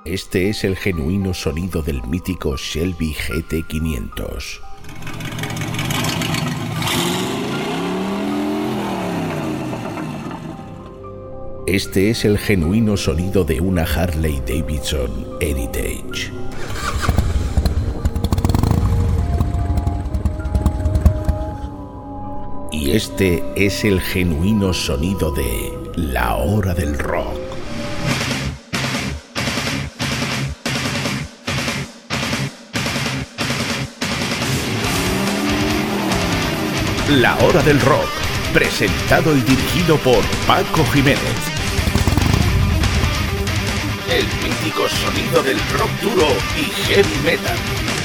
Este es el genuino sonido del mítico Shelby GT500. Este es el genuino sonido de una Harley Davidson Heritage. Y este es el genuino sonido de La Hora del Rock. La Hora del Rock, presentado y dirigido por Paco Jiménez. El mítico sonido del rock duro y heavy metal.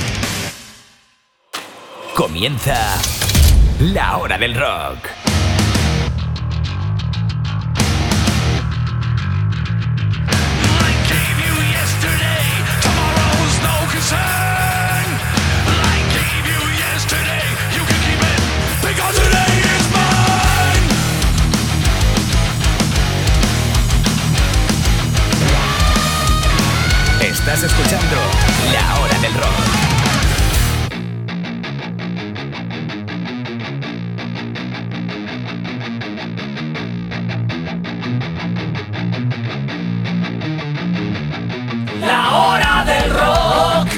Comienza La Hora del Rock. Estás escuchando La Hora del Rock. La Hora del Rock.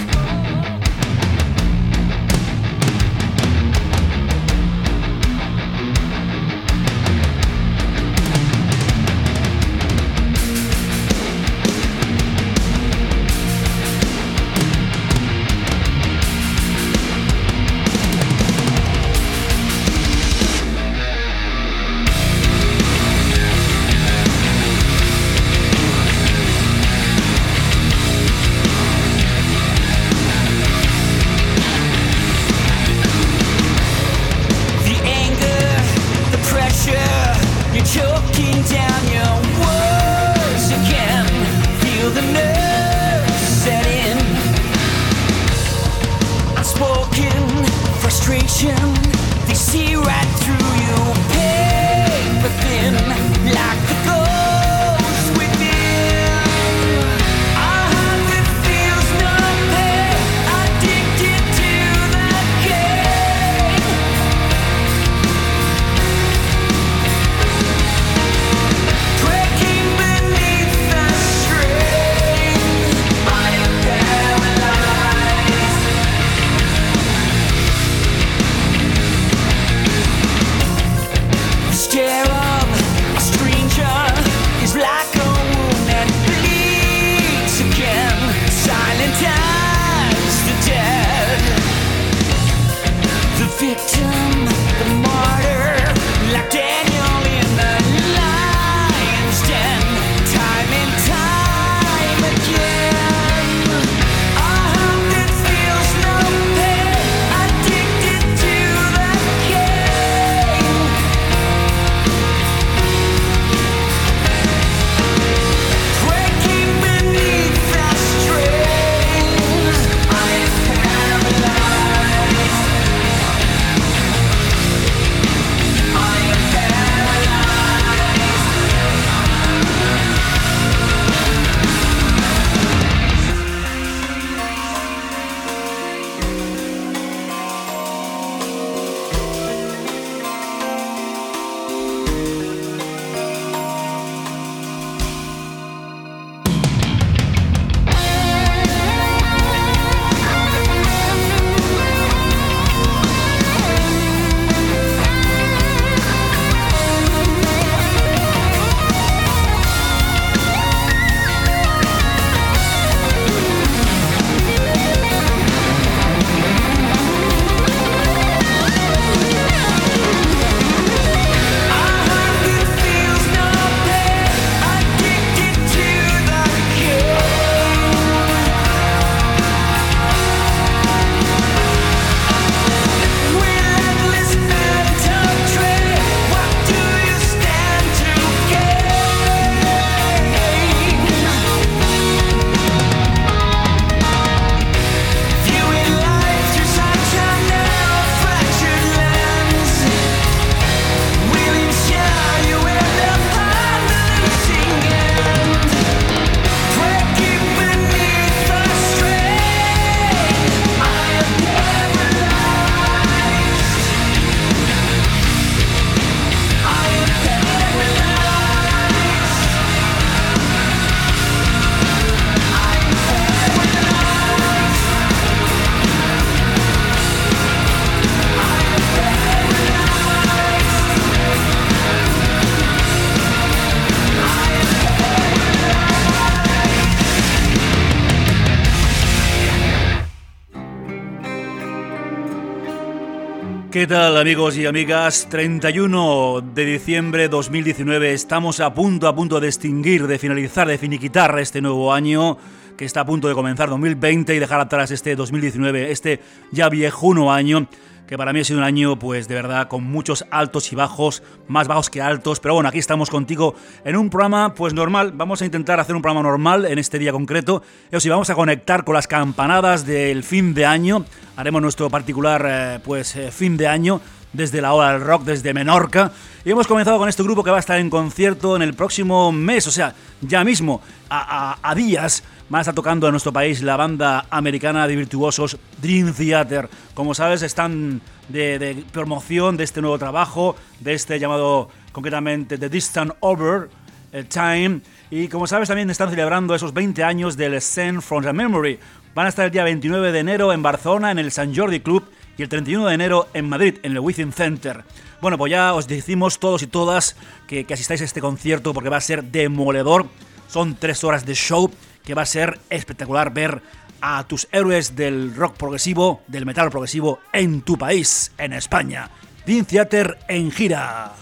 ¿Qué tal, amigos y amigas? 31 de diciembre 2019, estamos a punto de extinguir, de finalizar, de finiquitar este nuevo año que está a punto de comenzar 2020 y dejar atrás este 2019, este ya viejuno año, que para mí ha sido un año, pues de verdad, con muchos altos y bajos, más bajos que altos, pero bueno, aquí estamos contigo en un programa, pues normal. Vamos a intentar hacer un programa normal en este día concreto. Eso sí, vamos a conectar con las campanadas del fin de año. Haremos nuestro particular, fin de año desde la hora del rock, desde Menorca. Y hemos comenzado con este grupo que va a estar en concierto en el próximo mes, o sea, ya mismo, a días. Van a estar tocando en nuestro país la banda americana de virtuosos Dream Theater. Como sabes, están de promoción de este nuevo trabajo, de este llamado concretamente The Distant Over Time. Y como sabes, también están celebrando esos 20 años del Send from the Memory. Van a estar el día 29 de enero en Barcelona, en el Sant Jordi Club, y el 31 de enero en Madrid, en el Within Center. Bueno, pues ya os decimos todos y todas que asistáis a este concierto porque va a ser demoledor. Son 3 horas de show que va a ser espectacular ver a tus héroes del rock progresivo, del metal progresivo en tu país, en España. Dream Theater en gira.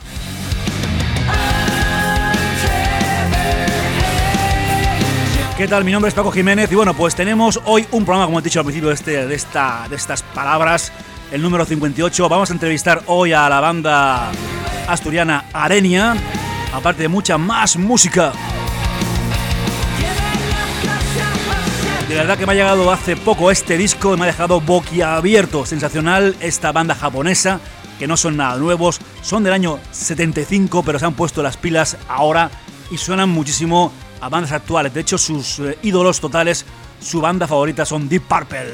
¿Qué tal? Mi nombre es Paco Jiménez y bueno, pues tenemos hoy un programa, como he dicho al principio de estas palabras, el número 58. Vamos a entrevistar hoy a la banda asturiana Arenia, aparte de mucha más música. De verdad que me ha llegado hace poco este disco y me ha dejado boquiabierto. Sensacional esta banda japonesa, que no son nada nuevos, son del año 75, pero se han puesto las pilas ahora y suenan muchísimo a bandas actuales. De hecho, sus ídolos totales, su banda favorita son Deep Purple.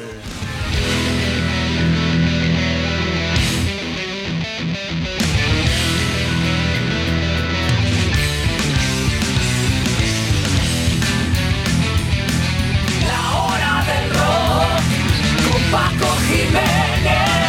Paco Jiménez.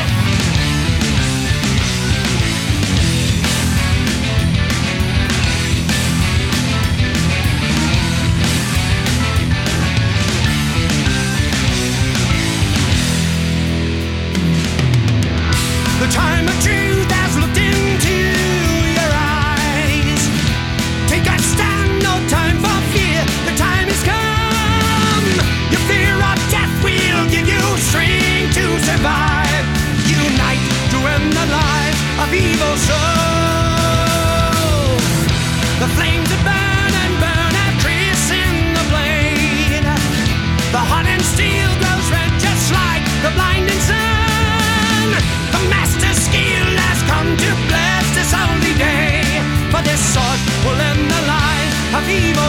The time of truth has looked into your eyes. Take a stand, no time for fear. The time has come. Your fear of death will give you strength to survive. Unite to end the life of evil souls. The flames that burn and burn have trace in the blade. The hot and steel glows red just like the blinding sun. The master's skill has come to bless this holy day. For this sword will end the life of evil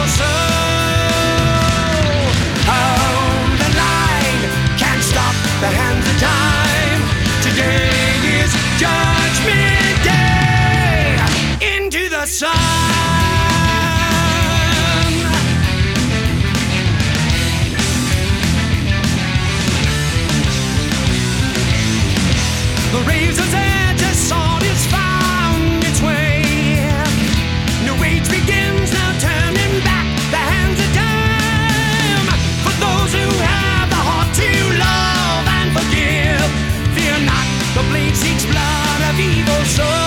soul. Oh, the line can't stop the hands of time. Today is Judgment Day. Into the sun. The razor's edge has sought its found its way. New age begins now, turning back the hands of time. For those who have the heart to love and forgive, fear not, the blade seeks blood of evil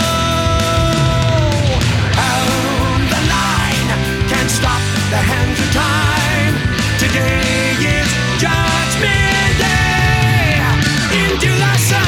soul. Oh, the line can't stop the hands of time. Today is Judgment Day. Into the sun.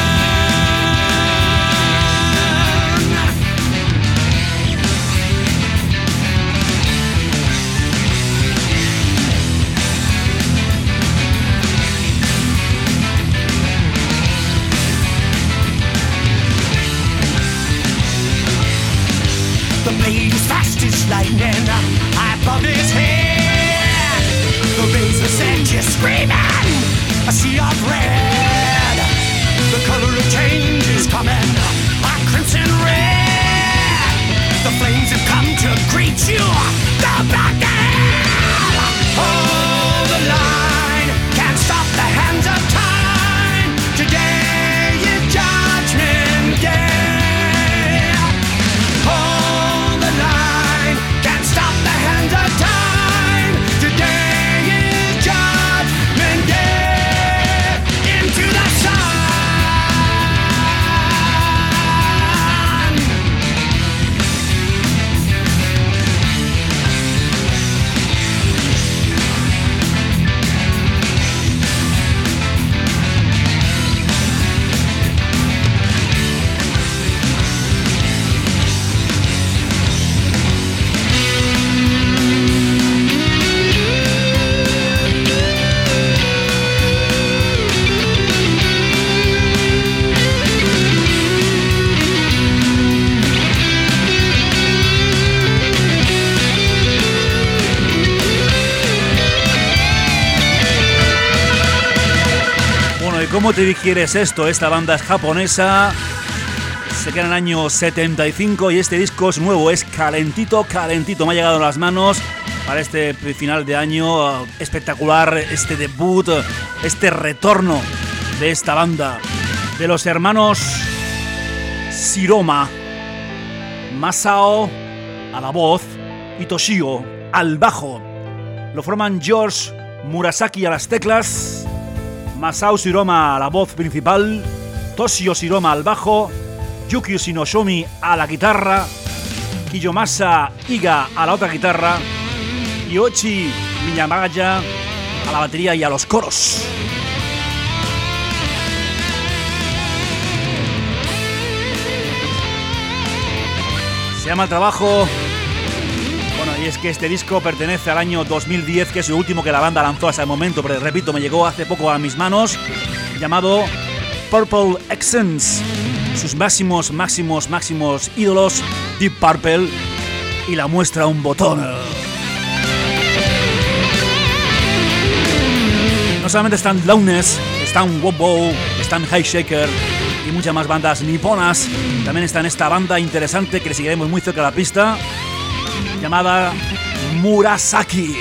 The blade is fast as lightning above his head. The razor's edge is screaming, a sea of red. The color of change is coming, a crimson red. The flames have come to greet you, the black hell. Oh, the line can't stop the hands of time. Today is Judgment Day. Oh, the line can't stop the hands of time. Today is Judgment Day. Into the sun. ¿Cómo te digieres esto? Esta banda es japonesa, se queda en el año 75 y este disco es nuevo, es calentito, calentito. Me ha llegado a las manos para este final de año. Espectacular este debut, este retorno de esta banda, de los hermanos Shiroma. Masao a la voz y Toshio al bajo. Lo forman George Murasaki a las teclas, Masao Shiroma a la voz principal, Toshio Shiroma al bajo, Yukio Shinoshomi a la guitarra, Kiyomasa Iga a la otra guitarra y Ochi Miyamaya a la batería y a los coros. Se llama el trabajo... Bueno, y es que este disco pertenece al año 2010, que es el último que la banda lanzó hasta el momento, pero repito, me llegó hace poco a mis manos, llamado Purple Essence. Sus máximos ídolos, Deep Purple, y la muestra un botón. No solamente están Loudness, están Wobo, están High Shaker y muchas más bandas niponas. También está en esta banda interesante que le seguiremos muy cerca de la pista, llamada Murasaki.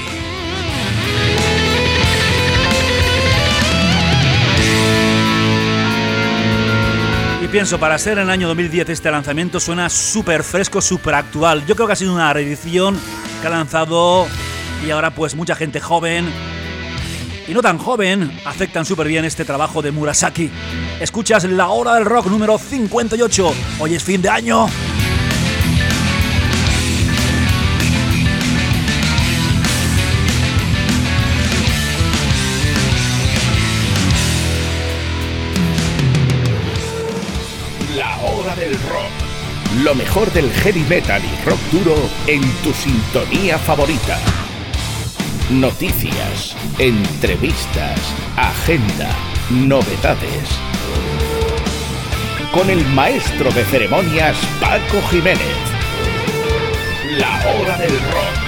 Y pienso, para ser en el año 2010 este lanzamiento suena súper fresco, súper actual. Yo creo que ha sido una reedición que ha lanzado y ahora pues mucha gente joven y no tan joven aceptan súper bien este trabajo de Murasaki. Escuchas La Hora del Rock número 58. Hoy es fin de año. La Hora del Rock. Lo mejor del heavy metal y rock duro en tu sintonía favorita. Noticias, entrevistas, agenda, novedades. Con el maestro de ceremonias Paco Jiménez. La Hora del Rock.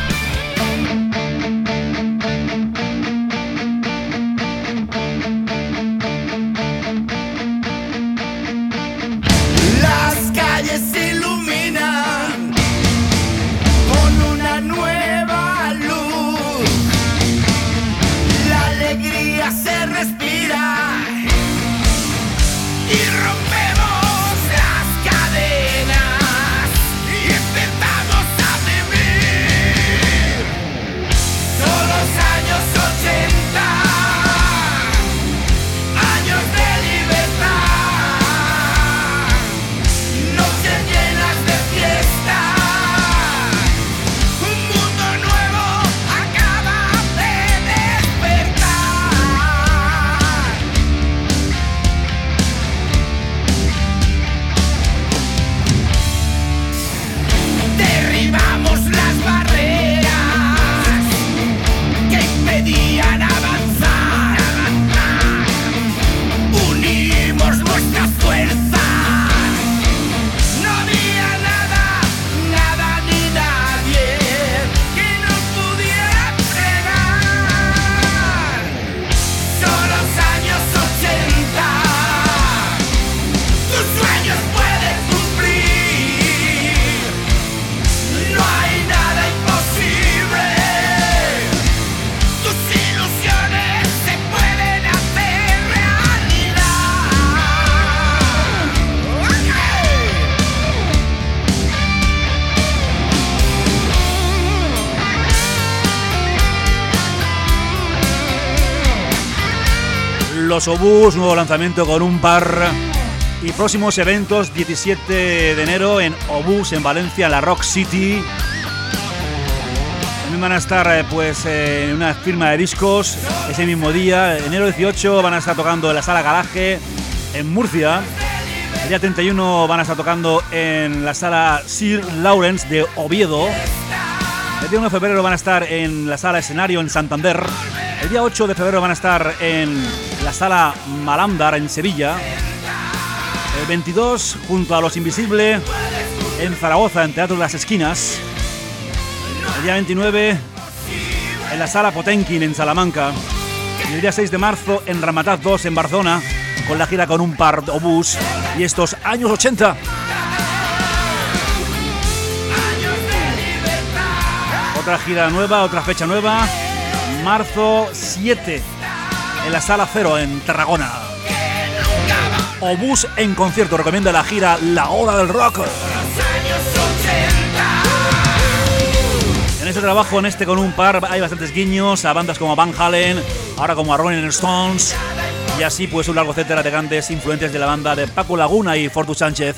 Los Obús, nuevo lanzamiento con un par y próximos eventos, 17 de enero en Obús, en Valencia, en la Rock City. También van a estar pues en una firma de discos ese mismo día. Enero 18 van a estar tocando en la Sala Garaje en Murcia. El día 31 van a estar tocando en la Sala Sir Lawrence de Oviedo. El día 1 de febrero van a estar en la Sala Escenario en Santander. El día 8 de febrero van a estar en la Sala Malandar en Sevilla. El 22 junto a Los Invisibles en Zaragoza, en Teatro de las Esquinas. El día 29 en la Sala Potenkin en Salamanca. Y el día 6 de marzo en Ramataz 2 en Barcelona. con la gira con un par de obús y estos años 80. Otra gira nueva, otra fecha nueva, marzo 7 en la Sala Cero en Tarragona. Obús en concierto, recomienda la gira La Hora del Rock. En este trabajo, con un par, hay bastantes guiños a bandas como Van Halen, ahora como a Rolling Stones, y así pues un largo etcétera de grandes influencias de la banda de Paco Laguna y Fortu Sánchez.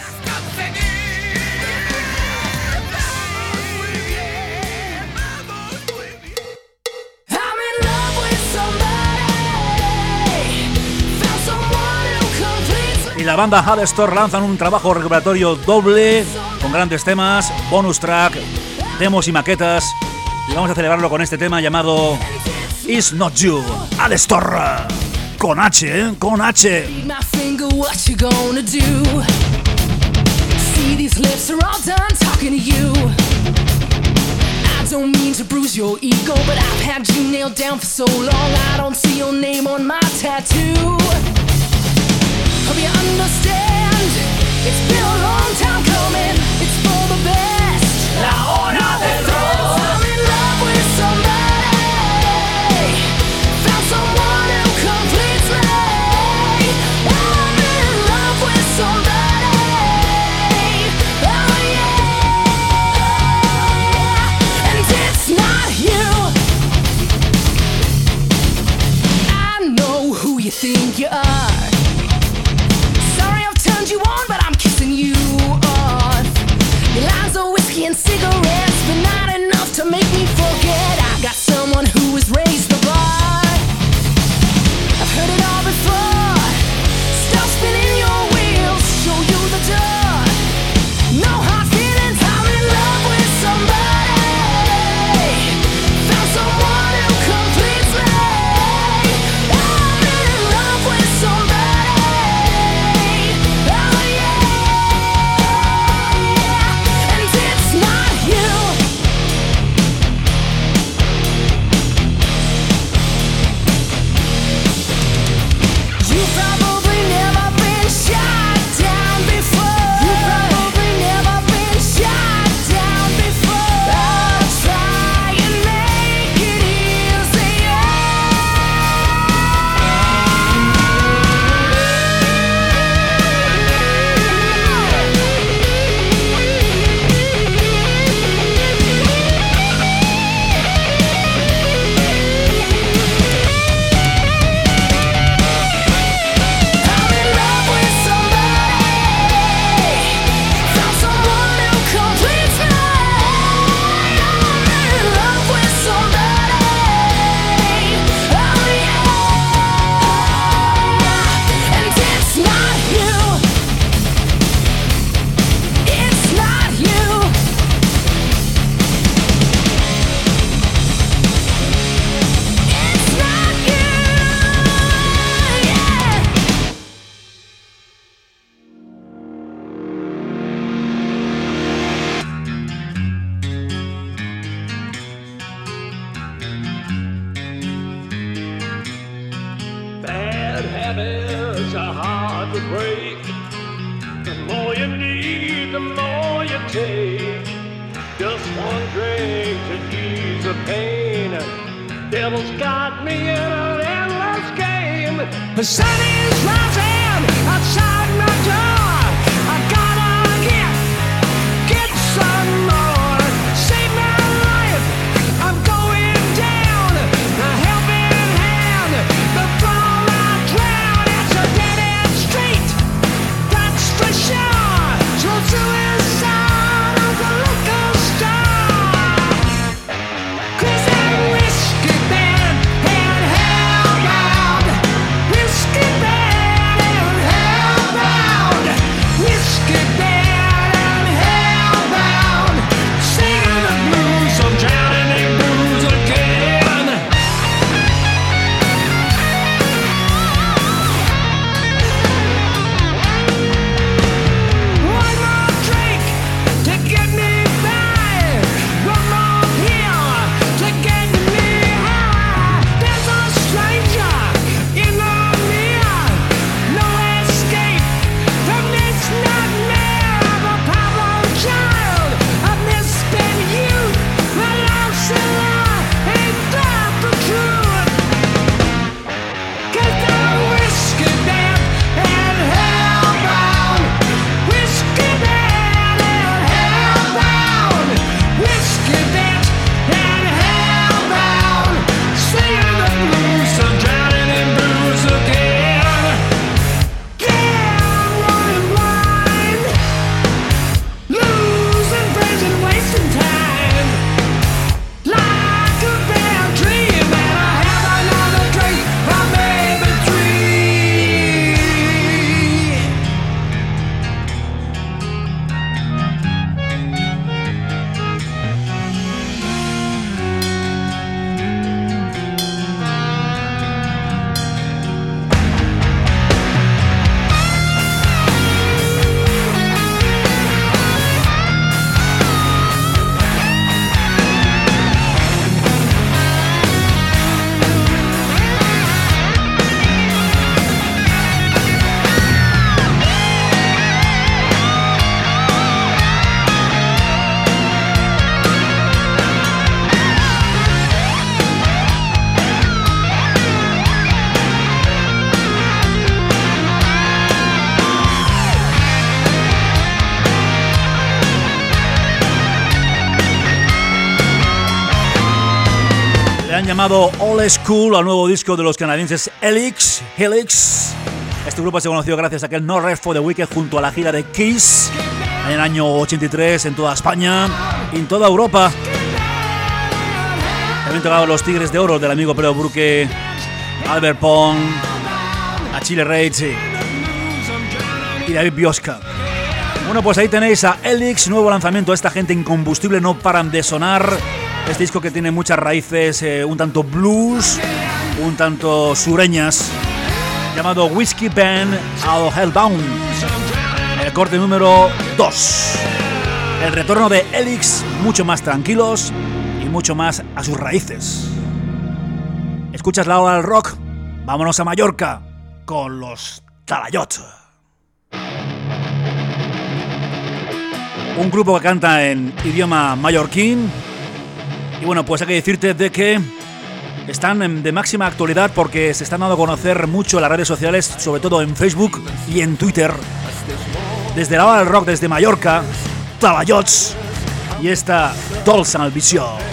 Y la banda Halestorm lanzan un trabajo recuperatorio doble con grandes temas, bonus track, demos y maquetas, y vamos a celebrarlo con este tema llamado It's Not You. Halestorm con H, con H. I don't mean to bruise your ego, but I've had you nailed down for so long. I don't see your name on my tattoo. Hope you understand, it's been a long time coming, it's for the best. La hora del rock. I'm in love with somebody, found someone who completes me. I'm in love with somebody, oh yeah. And it's not you. I know who you think you are. You on, but I'm kissing you off. Your lines of whiskey and cigarettes, but not enough to make me forget I got someone who has raised the bar. I've heard it all before. Stop spinning your wheels, show you the door. No hard feelings, I'm in love with somebody. Found someone who completes me. I'm in love with somebody. The sun is rising outside my door. I gotta get some more. Save my life, I'm going down. A helping hand before I drown. It's a dead end street, that's for sure. So suicide of the local star. 'Cause that whiskey band and hellbound. Whiskey band and hellbound. Le han llamado Old School al nuevo disco de los canadienses Helix. Este grupo se conoció gracias a aquel No Rest for the Wicked junto a la gira de Kiss en el año 83 en toda España y en toda Europa. También tocaban los Tigres de Oro del amigo Pedro Burke, Albert Pong, Achille Reitz y David Biosca. Bueno, pues ahí tenéis a Helix, nuevo lanzamiento. Esta gente incombustible, no paran de sonar. Este disco que tiene muchas raíces, un tanto blues, un tanto sureñas, llamado Whiskey Band All Hellbound. El corte número 2. El retorno de Helix, mucho más tranquilos y mucho más a sus raíces. ¿Escuchas la hora del rock? Vámonos a Mallorca con los Talayot. Un grupo que canta en idioma mallorquín. Y bueno, pues hay que decirte de que están de máxima actualidad porque se están dando a conocer mucho en las redes sociales, sobre todo en Facebook y en Twitter. Desde la hora del rock, desde Mallorca, Talayots y esta Dolça al Visió.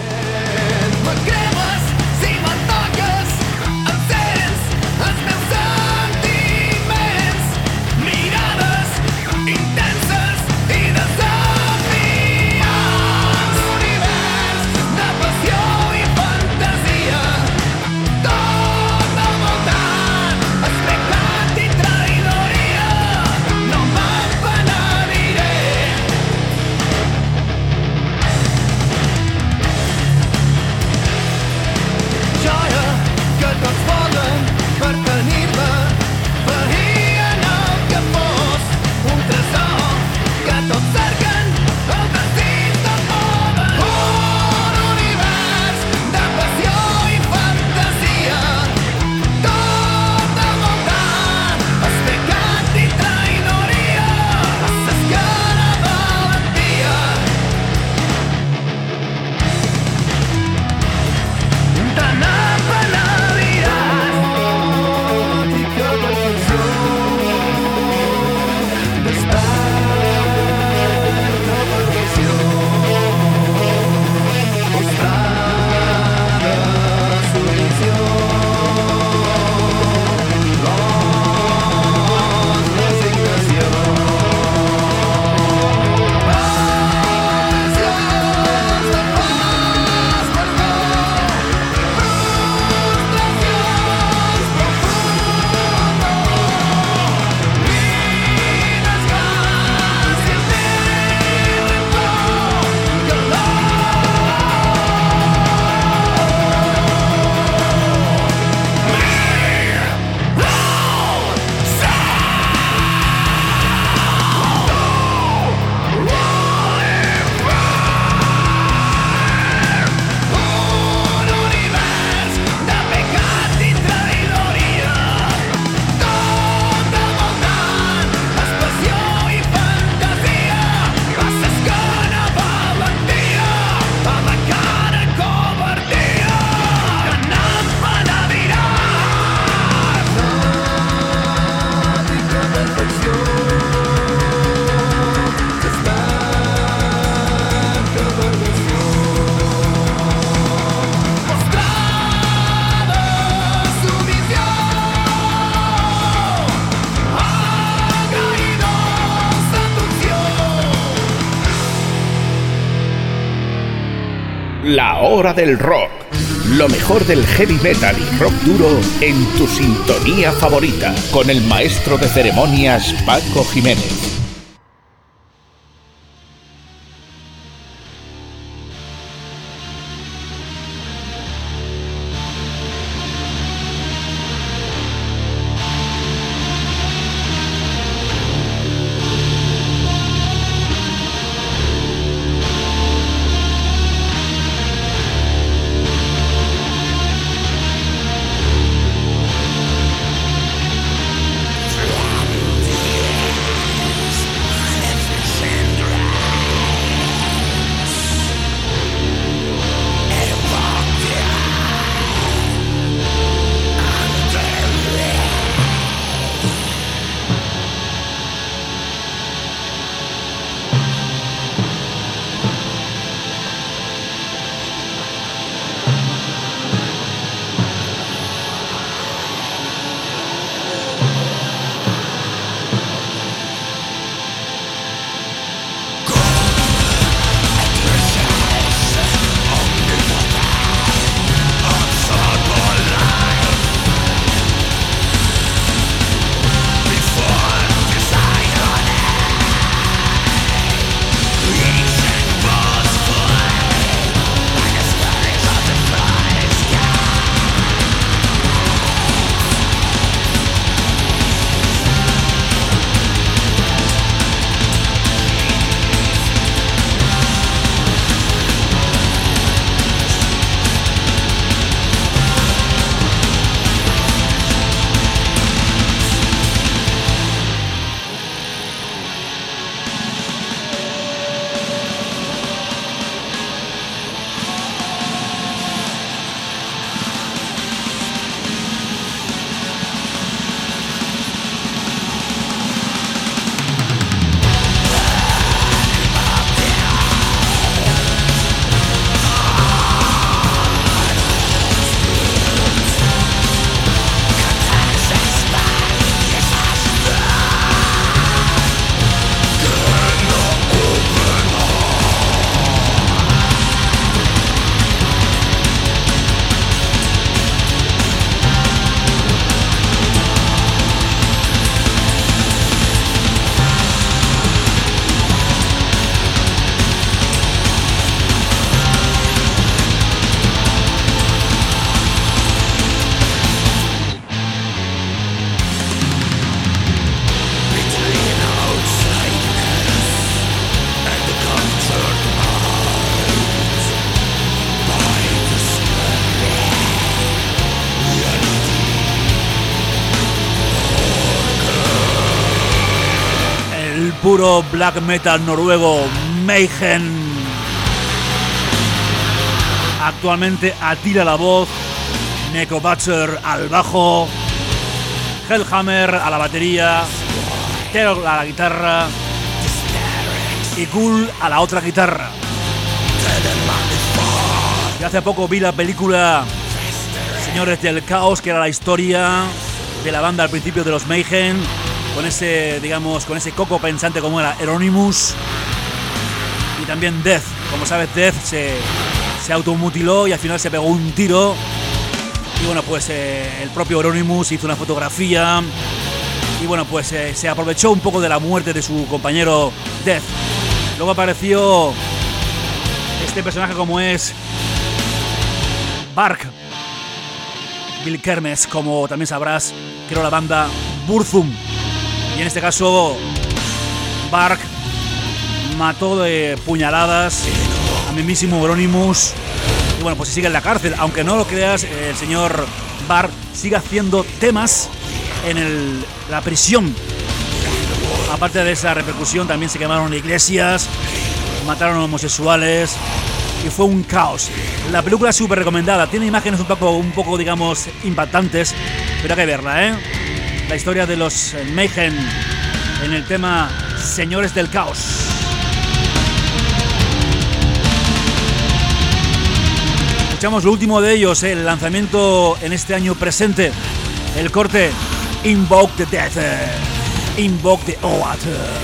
La hora del rock. Lo mejor del heavy metal y rock duro en tu sintonía favorita. Con el maestro de ceremonias Paco Jiménez. puro black metal noruego, Mayhem. Actualmente Attila a la voz, Necrobutcher al bajo, Hellhammer a la batería, Terror a la guitarra y Ghoul a la otra guitarra. Y hace poco vi la película Señores del Caos, que era la historia de la banda al principio de los Mayhem, con ese, digamos, con ese coco pensante como era Euronymous, y también Death. Como sabes, Death se automutiló y al final se pegó un tiro. Y bueno, pues el propio Euronymous hizo una fotografía y bueno, pues se aprovechó un poco de la muerte de su compañero Death. Luego apareció este personaje como es Bark Bill Kermes, como también sabrás, creó la banda Burzum. Y en este caso Bark mató de puñaladas a mismísimo Euronymous. Y bueno, pues se sigue en la cárcel. Aunque no lo creas, el señor Bark sigue haciendo temas en la prisión. Aparte de esa repercusión, también se quemaron iglesias, mataron a homosexuales y fue un caos. La película es súper recomendada, tiene imágenes un poco digamos impactantes, pero hay que verla, ¿eh? La historia de los Mayhem en el tema Señores del Caos. Escuchamos lo último de ellos, el lanzamiento en este año presente, el corte Invoke the Death, Invoke the Oath.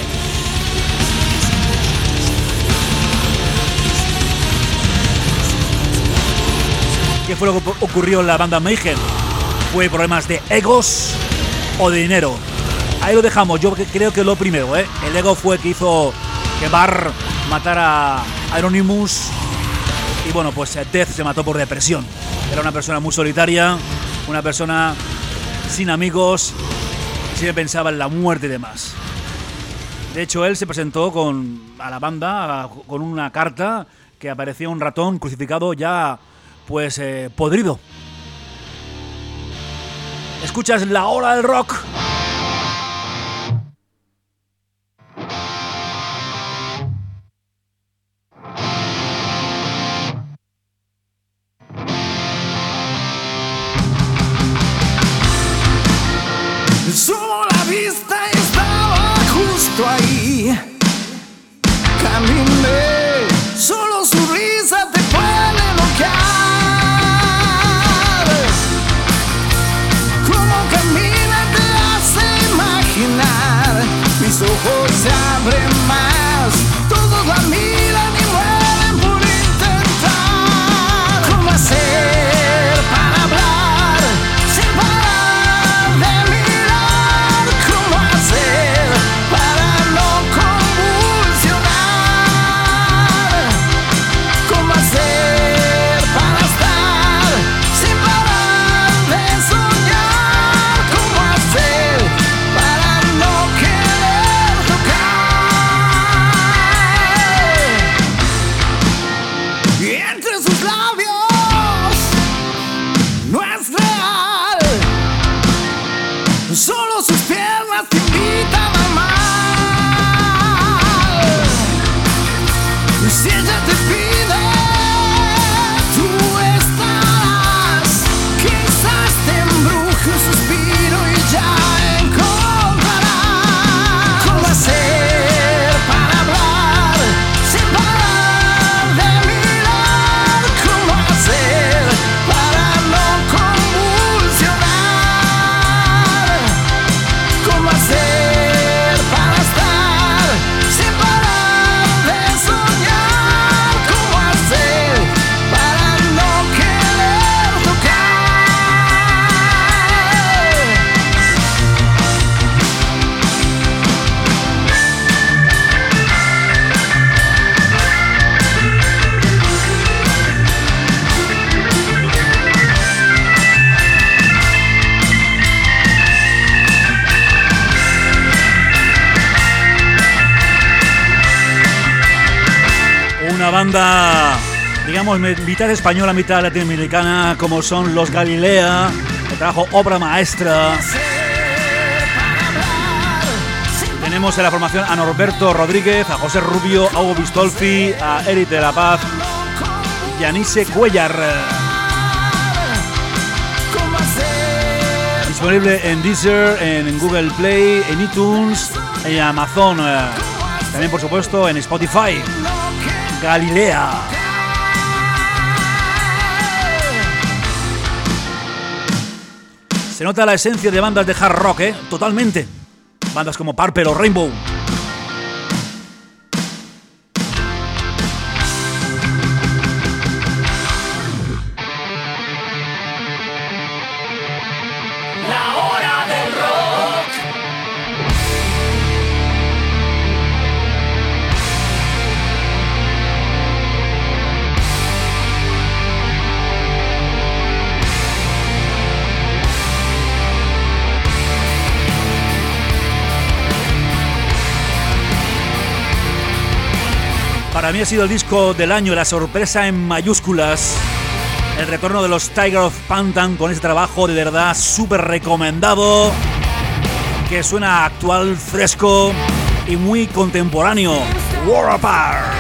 ¿Qué fue lo que ocurrió en la banda Mayhem? ¿Fue problemas de egos o de dinero? Ahí lo dejamos, yo creo que lo primero, ¿eh? El ego fue el que hizo que Barr matara a Euronymous. Y bueno, pues Death se mató por depresión. Era una persona muy solitaria, una persona sin amigos, siempre pensaba en la muerte y demás. De hecho, él se presentó a la banda con una carta que aparecía un ratón crucificado ya pues podrido. Escuchas La Hora del Rock. Solo la vista estaba justo ahí. Caminé, solo su risa te puede bloquear. Como camina te hace imaginar. Mis ojos se abren más, todos la miran y mueren por intentar. ¿Cómo hacer para hablar sin parar de mirar? ¿Cómo hacer para no convulsionar? ¿Cómo hacer para estar sin parar de soñar? ¿Cómo hacer para no querer tocar? Y entre sus labios no es real, solo sus piernas te invitan a amar. Si ella te pide, tú estarás. Quizás te embruje un suspiro y ya encontrarás. ¿Cómo hacer para hablar sin parar de mirar? ¿Cómo hacer para no convulsionar? ¿Cómo hacer para estar sin parar de soñar? ¿Cómo hacer para no querer tocar? Una banda, digamos, mitad española, mitad latinoamericana, como son los Galilea, el trabajo obra maestra Tenemos en la formación a Norberto Rodríguez, a José Rubio, a Hugo Bistolfi, a Eric de la Paz y a Nise Cuellar. Disponible en Deezer, en Google Play, en iTunes, en Amazon, también por supuesto en Spotify. Galilea. Se nota la esencia de bandas de hard rock, totalmente. Bandas como Purple o Rainbow. La hora del rock. Para mí ha sido el disco del año, la sorpresa en mayúsculas. El retorno de los Tiger of Pantan con ese trabajo de verdad súper recomendado, que suena actual, fresco y muy contemporáneo. War Apart.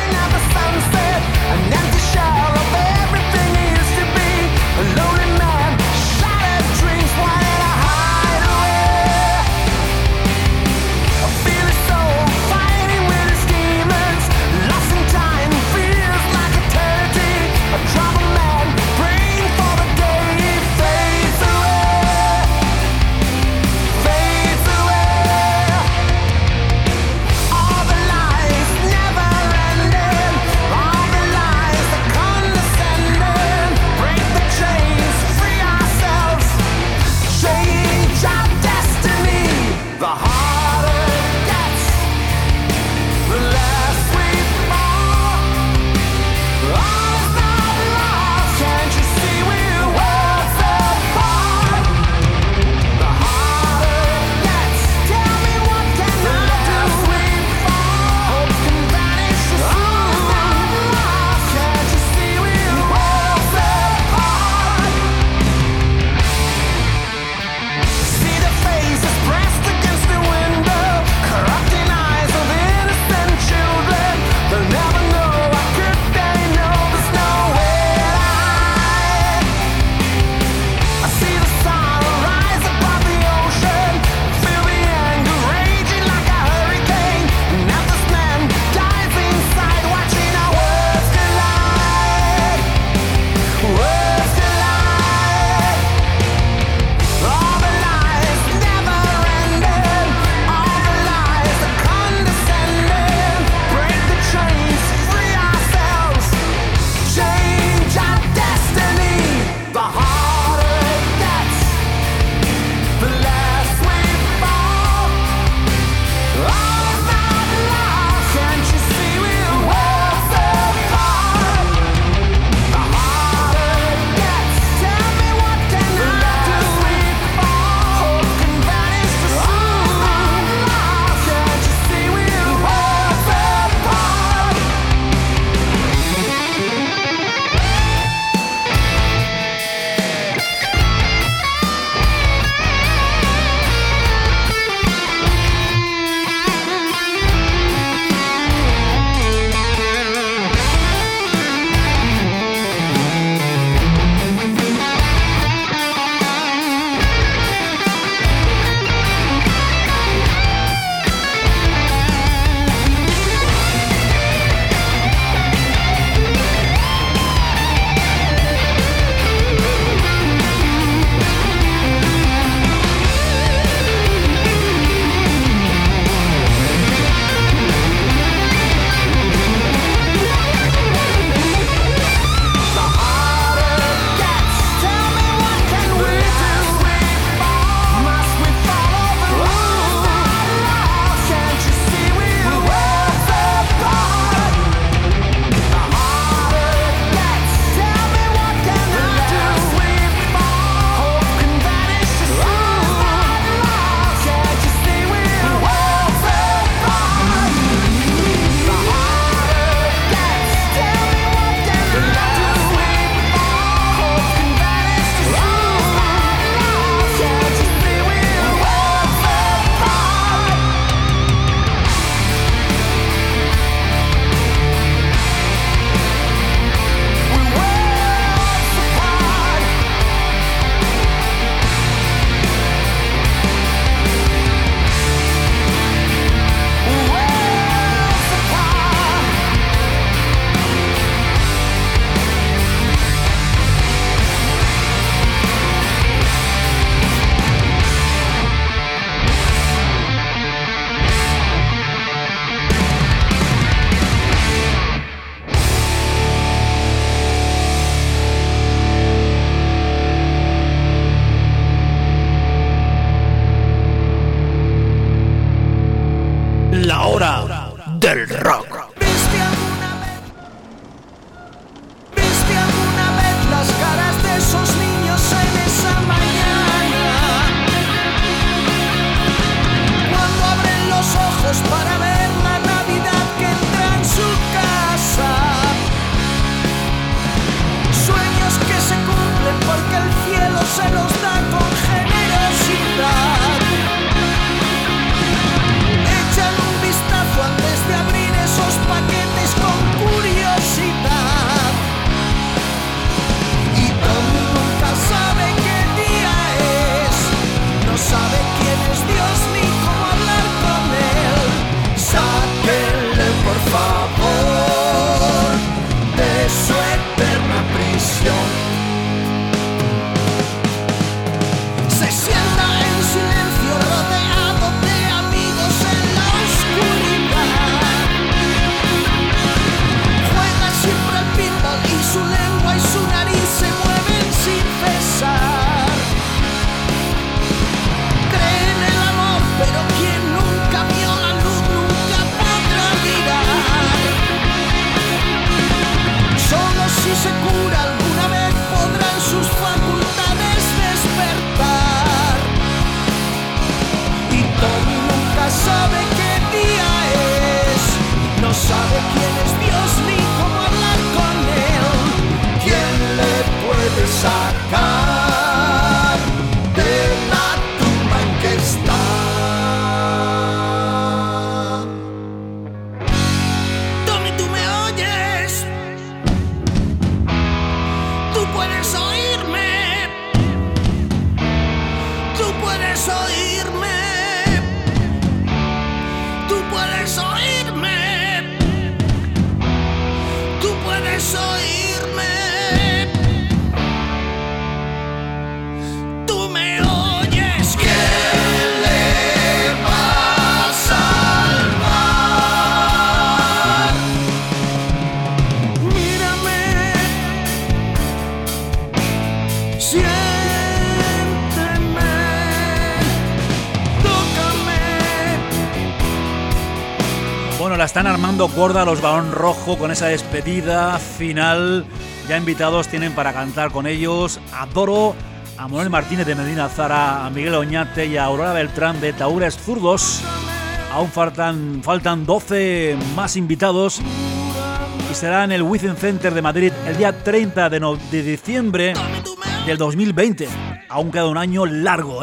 la están armando gorda los Balón Rojo con esa despedida final. Ya invitados tienen para cantar con ellos a Doro, a Manuel Martínez de Medina Zara, a Miguel Oñate y a Aurora Beltrán de Tahúres Zurdos. Aún faltan 12 más invitados y será en el Wizzing Center de Madrid el día 30 de diciembre del 2020. Aún queda un año largo.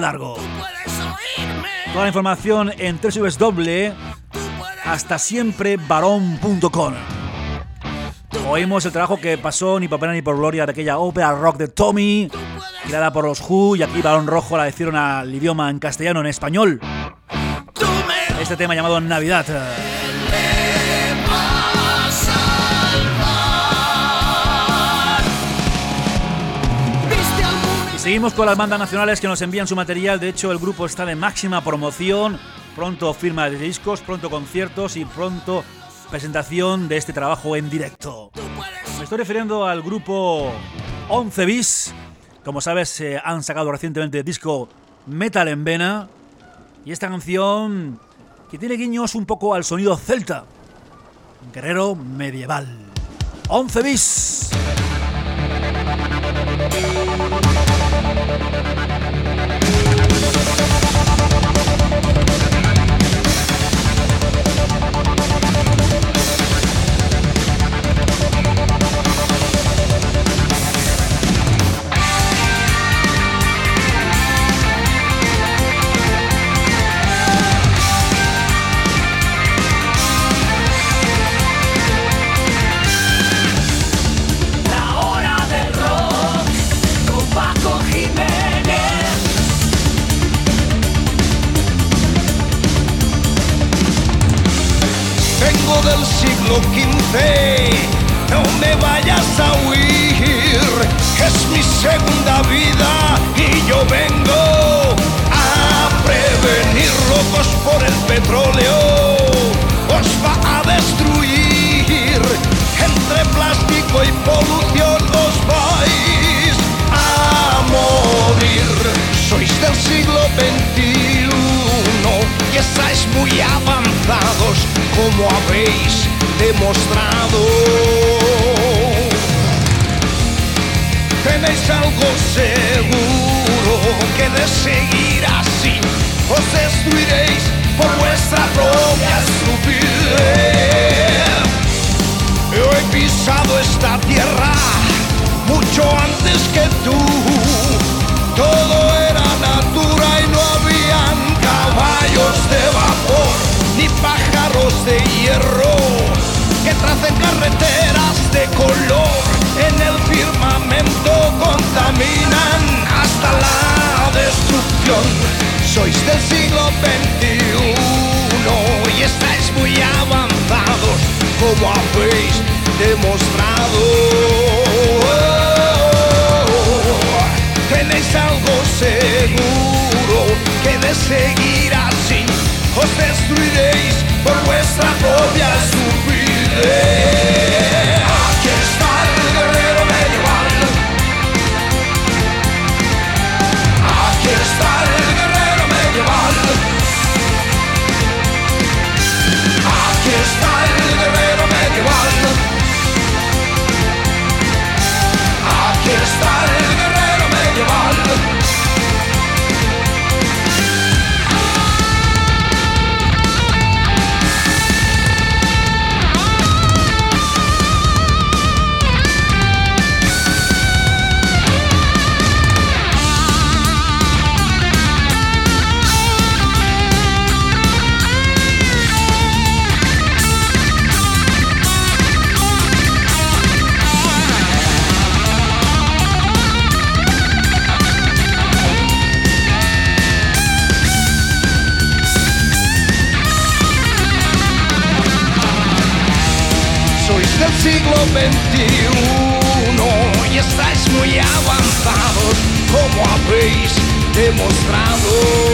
Toda la información en www.hastasiemprevarón.com. Oímos el trabajo que pasó Ni por pena ni por gloria de aquella ópera rock de Tommy, creada por los Who, y aquí Balón Rojo la hicieron al idioma en castellano, en español. Este tema llamado Navidad. Y seguimos con las bandas nacionales que nos envían su material. De hecho, el grupo está de máxima promoción. Pronto firma de discos, pronto conciertos y pronto presentación de este trabajo en directo. Me estoy refiriendo al grupo 11 Bis. Como sabes, han sacado recientemente el disco Metal en Vena. Y esta canción que tiene guiños un poco al sonido celta, guerrero medieval. 11 Bis. Del siglo XV, no me vayas a huir, es mi segunda vida y yo vengo a prevenir. Locos por el petróleo, os va a destruir, entre plástico y polución os vais a morir. Sois del siglo XXI y estáis muy avanzados, como habéis demostrado. Tenéis algo seguro, que de seguir así os destruiréis por vuestra propia estupidez. Yo he pisado esta tierra mucho antes que tú. Todo era natura y no habían caballos de vapor ni pájaros de hierro que tracen carreteras de color. En el firmamento contaminan hasta la destrucción. Sois del siglo XXI y estáis muy avanzados, como habéis demostrado. Tenéis algo seguro, que de seguir así os destruiréis por vuestra propia estupidez. Aquí está el guerrero medieval. Aquí está el guerrero medieval. Aquí está el guerrero medieval. Aquí está el guerrero medieval. Del siglo XXI y estáis muy avanzados, como habéis demostrado.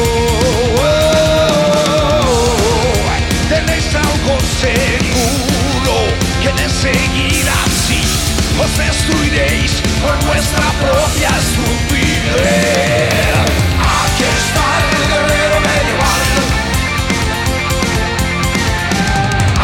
Tenéis algo seguro, que de seguir así os destruiréis por vuestra propia estupidez. Aquí está el guerrero medieval.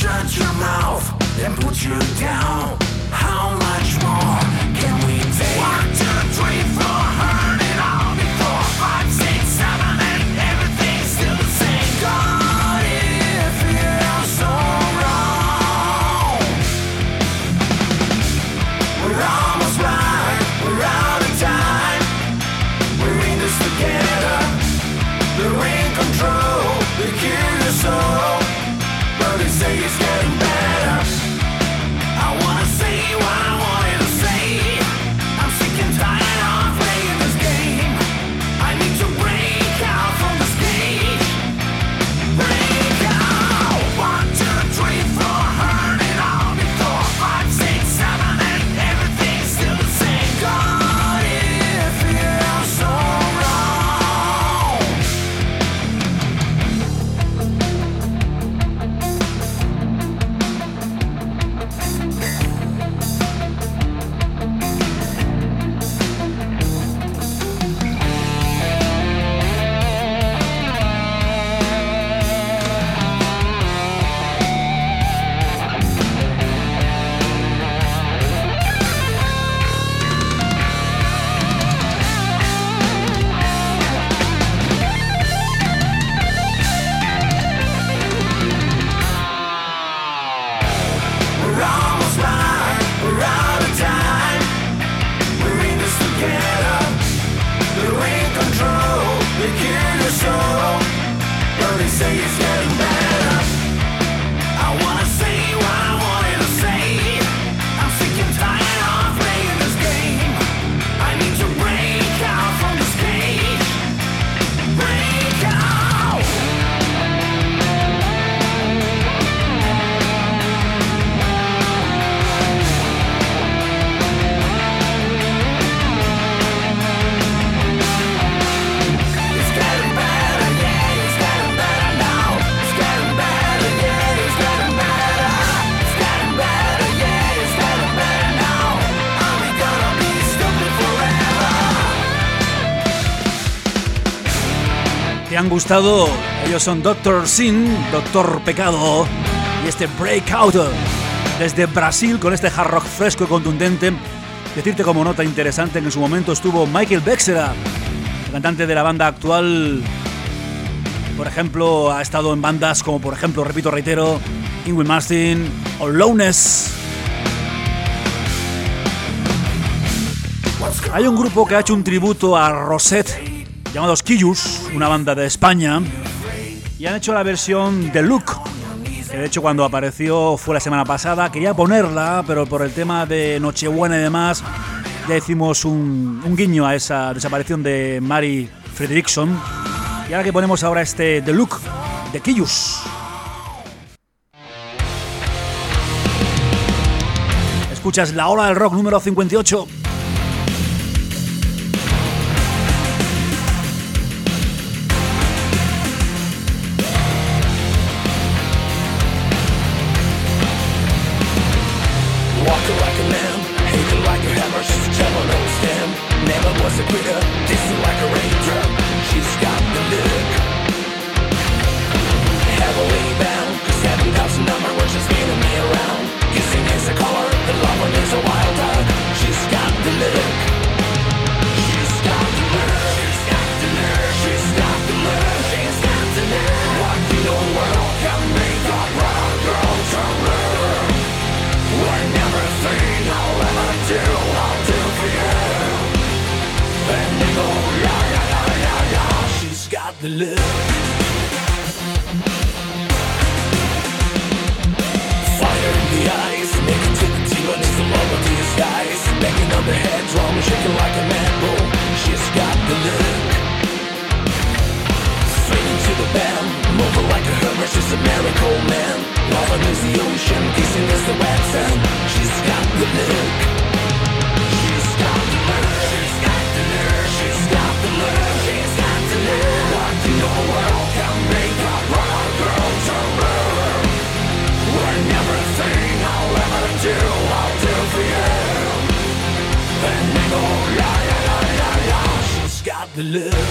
shut your mouth and put you down. How much more can we take? 1, 2, 3, 4, heard it all before. 5, 6, 7, and everything's still the same. God, it feels so wrong. We're almost right, we're out of time. We're in this together. They're in control, they kill your soul, but they say it's getting better. I wanna say what I wanted to say. I'm sick and tired of playing this game. I need to break out from this cage. Break out. 1, 2, 3, 4, heard it all before. 5, 6, 7, and everything's still the same. God, it feels so wrong. We're almost right, we're out of time. We're in this together. They're in control, they kill your soul, but they say it's getting better. I wanna say what I wanted to say. I'm sick and tired of playing this game. I need to break out from this cage. Break out. It's getting better, yeah, it's getting better now. It's getting better, yeah, it's getting better. It's getting better, yeah, it's getting better now. Are we gonna be stupid forever? ¿Te han gustado? Ellos son Dr. Sin, Doctor Pecado, y este Breakout desde Brasil con este hard rock fresco y contundente. Decirte como nota interesante que en su momento estuvo Michael Bexera, el cantante de la banda actual. Por ejemplo, ha estado en bandas como, por ejemplo, repito, reitero, Ingrid Martin o Lowness. Hay un grupo que ha hecho un tributo a Rosette llamados Quillus, una banda de España, y han hecho la versión de Look, que de hecho cuando apareció fue la semana pasada. Quería ponerla, pero por el tema de Nochebuena y demás ya hicimos un guiño a esa desaparición de Mary Fredriksson, y ahora que ponemos ahora este The Look de Quillus. Escuchas La Hora del Rock número 58. Walking like a man, hating like a hammer, she's a devil, no stand. Never was a quitter, dizzy like a raindrop. She's got the look. Heavily bound, 7,000 number, we're just spinning me around. Kissing is a color, the lover is a wild dog. She's got the look. She's got the look. She's got the look. She's got the look. She's got the look. What you know, world can make a brown girl turn red. We're never saying I'll ever do, I'll do for you. And they go, yeah, yeah, yeah, yeah, yeah. She's got the look. Fire in the eyes, negativity, but it's the love of the skies. Banging on the head drum, shaking like a mad bull. She's got the look. Swinging to the band, moving like a hermit, she's a miracle man. Loving is the ocean, kissing is the wet sand. She's got the look. She's got the look. She's got the look. She's got the look. She's got the look. What you know, world can make a brown girl turn red. We're never saying I'll ever do, I'll do for you. And they go, yeah, yeah, yeah, yeah, yeah. She's got the look.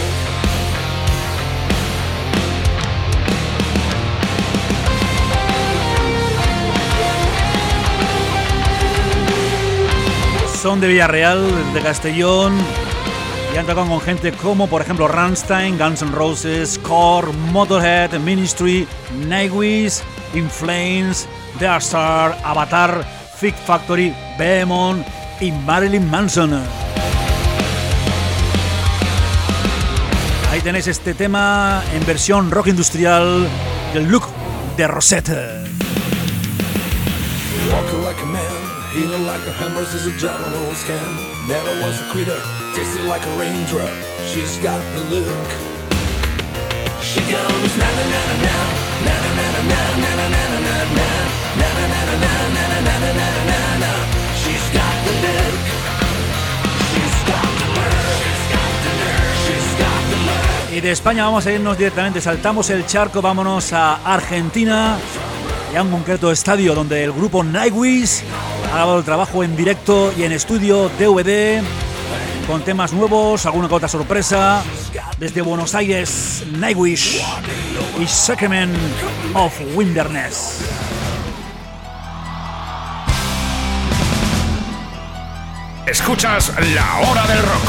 Son de Villarreal, de Castellón, y han tocado con gente como, por ejemplo, Rammstein, Guns N' Roses, Core, Motorhead, Ministry, Nightwish, In Flames, The Star, Avatar, Fig Factory, Behemoth y Marilyn Manson. Ahí tenéis este tema en versión rock industrial del look de Rosette. Walking like a man, healing like a hammer, is a job on old scam. Never was a quitter, tasted like a raindrop. She's got the look. She goes na na na na na na na na na na na na na na na na na na na. She's got the look. She's got the nerve. She's got the nerve. She's got the nerve. Y de España vamos a irnos directamente, saltamos el charco, vámonos a Argentina. Y a un concreto estadio donde el grupo Nightwish ha grabado el trabajo en directo y en estudio DVD con temas nuevos, alguna que otra sorpresa. Desde Buenos Aires, Nightwish y Sacrament of Wilderness. Escuchas La Hora del Rock.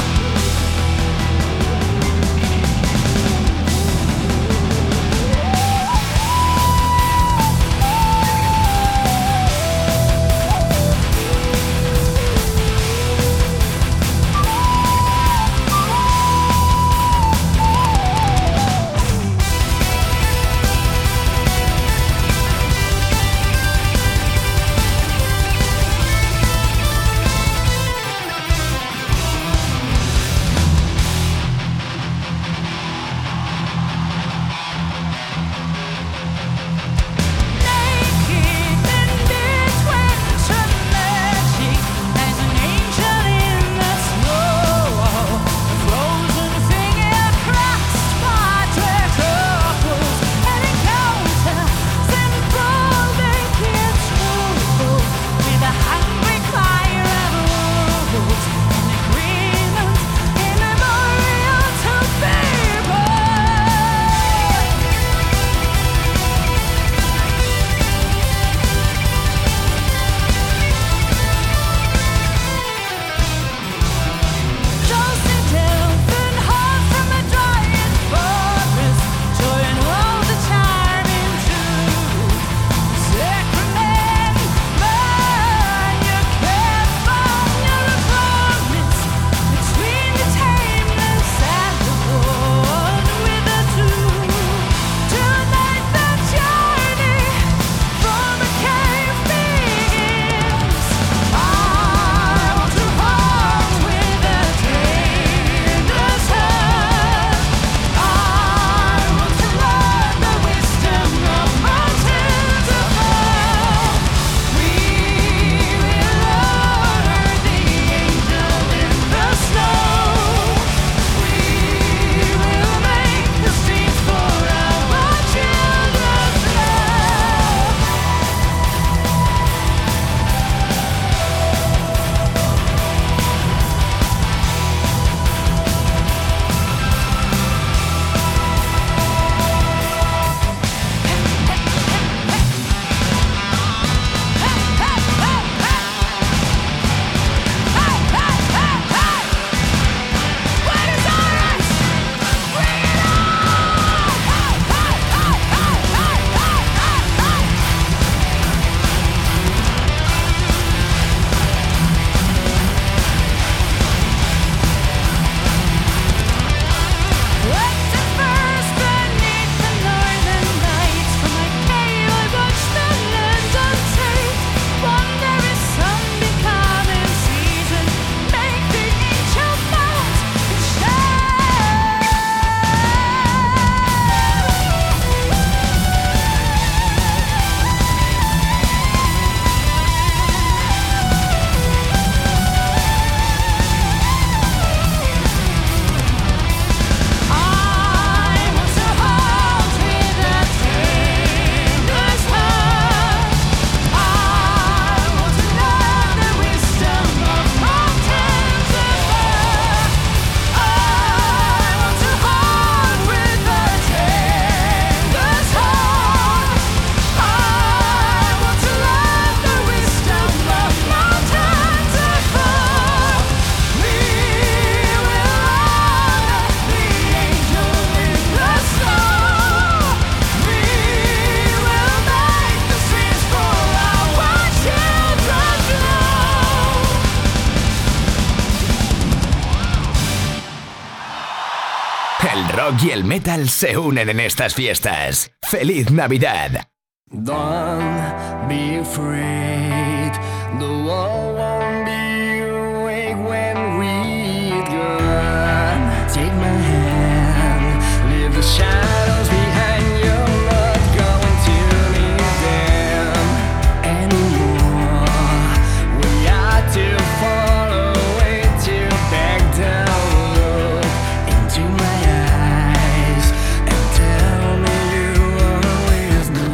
rock y el metal se unen en estas fiestas. ¡Feliz Navidad! Don't be afraid, the world won't be awake when we're gone. Take my hand, leave the shadows behind you, not going to leave them anymore. We are too far away to back down. Look into my eyes and tell me you are with me.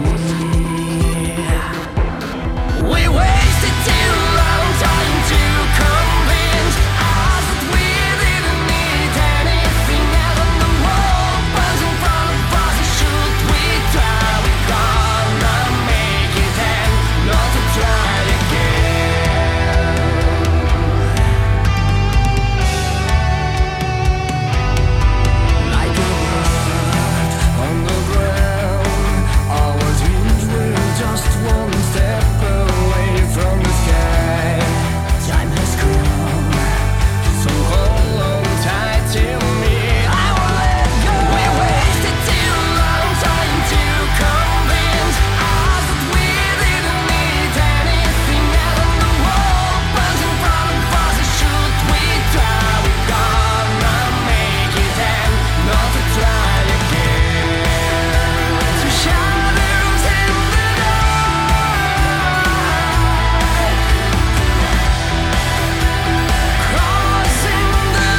We wasted too long trying to convince us that we didn't need anything else, and the world burns in front of us. Should we try? We're gonna make it and not to try again. Like a bird on the ground, our dreams were just one step away from the sky. Time has come, so hold on tight to me. I won't let go. We wasted too long trying to convince us that we didn't need anything else, and the world burns in front of us. Should we try? We're gonna make it and not to try again. So shadows in the crossing the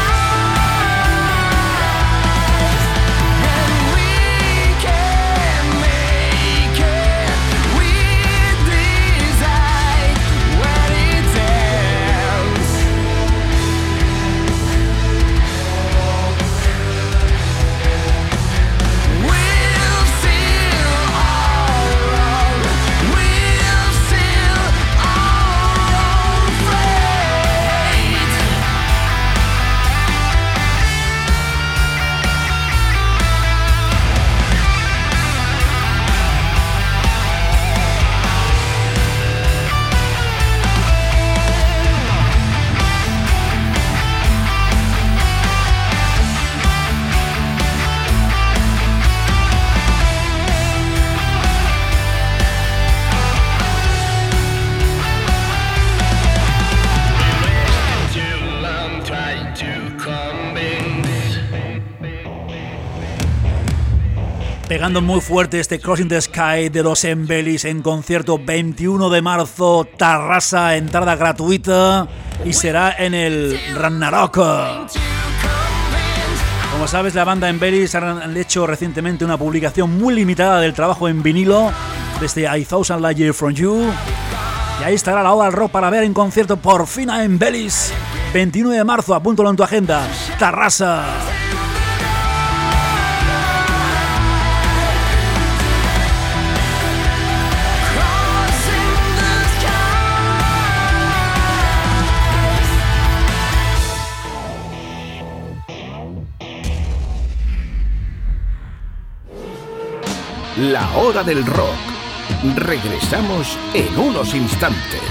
skies, and we can make it. We decide when it ends. We'll seal our own. We'll seal our own fate. Too long trying to convince. Pegando muy fuerte este Crossing the Sky de los Embellis en concierto 21 de marzo, Tarrasa, entrada gratuita y será en el Ragnarok. Como sabes, la banda Embellis han hecho recientemente una publicación muy limitada del trabajo en vinilo desde I Thousand Light Years From You, y ahí estará la Hora del Rock para ver en concierto por fin a Embellis. 21 de marzo, apúntalo en tu agenda, Tarrasa. Crossing the skies. La Hora del Rock. Regresamos en unos instantes.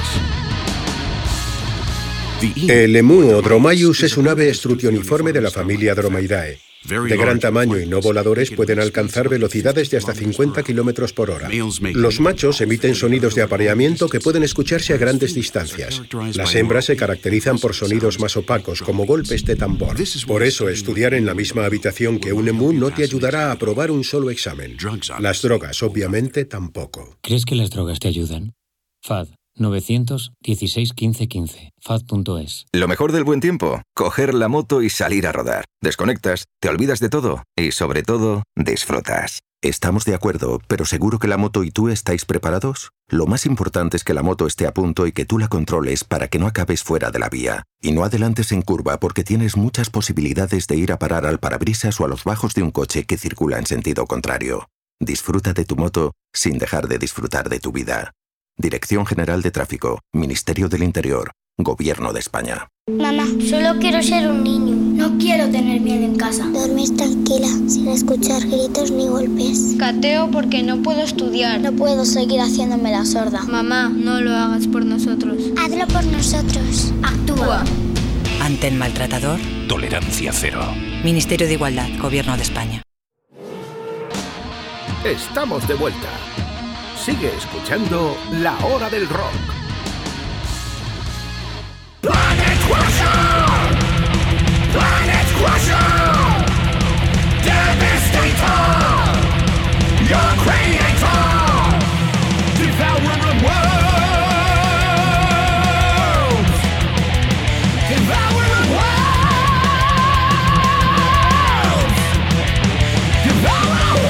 El emú o Dromaeus es un ave estrutioniforme de la familia Dromaeoidae. De gran tamaño y no voladores, pueden alcanzar velocidades de hasta 50 km por hora. Los machos emiten sonidos de apareamiento que pueden escucharse a grandes distancias. Las hembras se caracterizan por sonidos más opacos, como golpes de tambor. Por eso, estudiar en la misma habitación que un emú no te ayudará a aprobar un solo examen. Las drogas, obviamente, tampoco. ¿Crees que las drogas te ayudan? FAD 916 15 15. FAD.es. Lo mejor del buen tiempo, coger la moto y salir a rodar. Desconectas, te olvidas de todo y, sobre todo, disfrutas. Estamos de acuerdo, pero ¿seguro que la moto y tú estáis preparados? Lo más importante es que la moto esté a punto y que tú la controles para que no acabes fuera de la vía. Y no adelantes en curva porque tienes muchas posibilidades de ir a parar al parabrisas o a los bajos de un coche que circula en sentido contrario. Disfruta de tu moto sin dejar de disfrutar de tu vida. Dirección General de Tráfico, Ministerio del Interior, Gobierno de España. Mamá, solo quiero ser un niño. No quiero tener miedo en casa. Dormir tranquila, sin escuchar gritos ni golpes. Cateo porque no puedo estudiar. No puedo seguir haciéndome la sorda. Mamá, no lo hagas por nosotros. Hazlo por nosotros. Actúa. ante el maltratador. Tolerancia cero. Ministerio de Igualdad, Gobierno de España. Estamos de vuelta. Sigue escuchando La Hora del Rock. Planet Crusher! Planet Crusher! Devastator! Your creator! Devourer of worlds! Devourer of worlds! Devourer of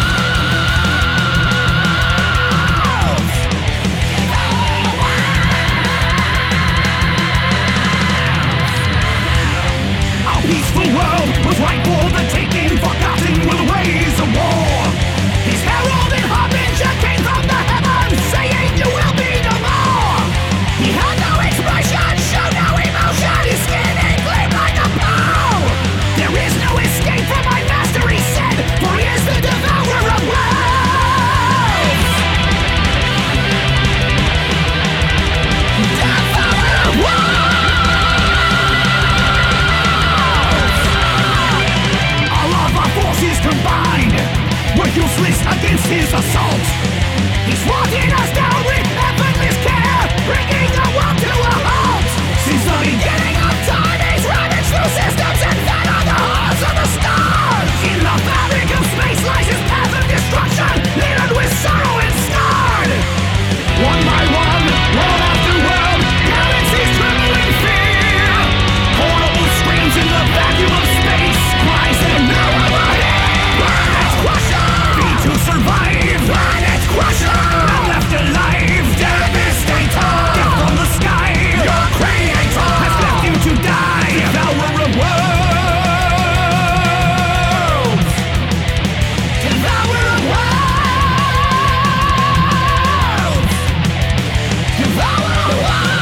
worlds! Our peaceful world was ripe for the taking, forgotten were the ways of war. His herald and harbinger came from the heavens, saying you will be no more. He had no expression, showed no emotion, his skin it gleamed like a pearl. There is no escape from my master, he said, for he is the devourer of worlds. Devourer of worlds. Forces combined were useless against his assault. He's walking us down with effortless care, bringing the world to a halt. Since the beginning of time, he's ravaged through systems and fed on the hearts of the stars. In the fabric of space lies his path of destruction, littered with sorrow and scarred. One by one, world after world, galaxies tremble in fear. Horrible screams in the vacuum of space, cries that no one will hear. Planet Crusher! Need to survive! Planet Crusher! Not left alive! Devastator! Death from the sky! Your creator! Has left you to die! Devourer of worlds! Devourer of worlds! Devourer of worlds!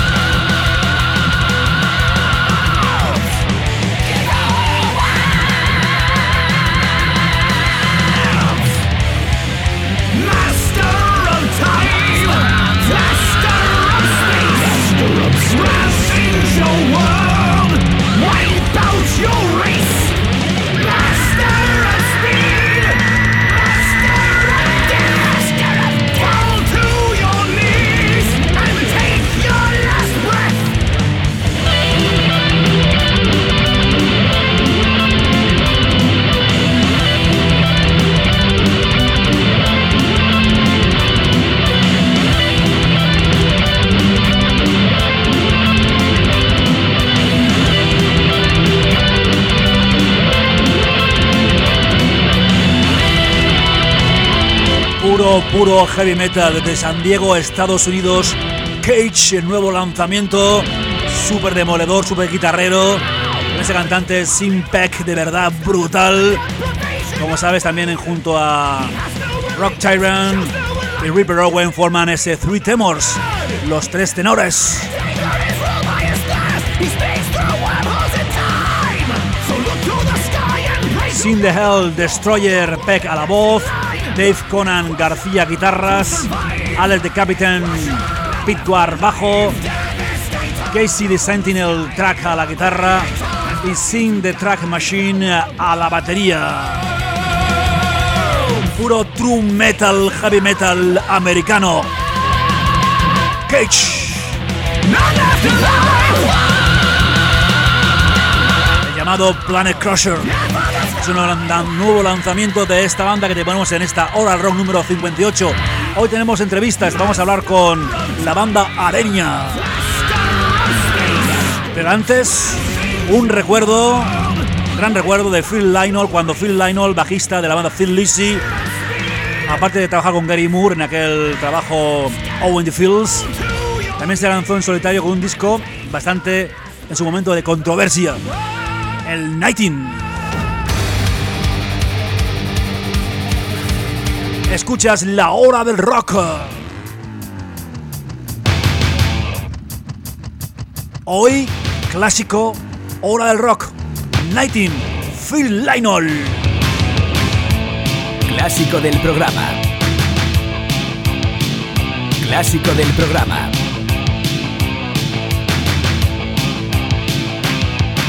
Master of time, master of space, ravage your world, wipe out your race. Master of speed, master of death, fall to your knees and take your last breath. Puro heavy metal desde San Diego, Estados Unidos. Cage, el nuevo lanzamiento, súper demoledor, súper guitarrero, con ese cantante Sim Peck de verdad brutal. Como sabes, también junto a Rock Tyrant y Reaper Owen forman ese Three Tenors, los tres tenores. Sin the Hell, Destroyer Peck a la voz, Dave Conan García guitarras, Alex the Captain Pitwar bajo, Casey the Sentinel Track a la guitarra y Sing the Track Machine a la batería. Puro true metal, heavy metal americano. Cage. El llamado Planet Crusher. Es un nuevo lanzamiento de esta banda que te ponemos en esta Hora Rock número 58. Hoy tenemos entrevistas, vamos a hablar con la banda Arenia. Pero antes, un recuerdo, gran recuerdo de Phil Lynott, cuando Phil Lynott, bajista de la banda Thin Lizzy, aparte de trabajar con Gary Moore en aquel trabajo Owen the Fields, también se lanzó en solitario con un disco bastante, en su momento, de controversia, el Nighting. Escuchas La Hora del Rock. Hoy, clásico, Hora del Rock. Nighting, Phil Lynott. Clásico del programa. Clásico del programa.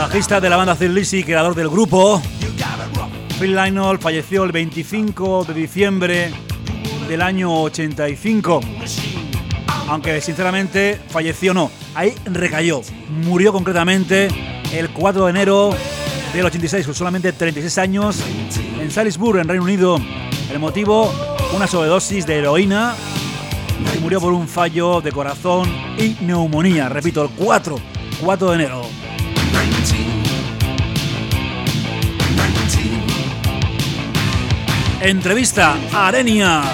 bajista de la banda Thin Lizzy, creador del grupo. Phil Lynott falleció el 25 de diciembre del año 85. Aunque sinceramente falleció no, ahí recayó. Murió concretamente el 4 de enero del 86, con solamente 36 años, en Salisbury, en Reino Unido. El motivo, una sobredosis de heroína, y murió por un fallo de corazón y neumonía. Repito, el 4 de enero. Entrevista a Arenia.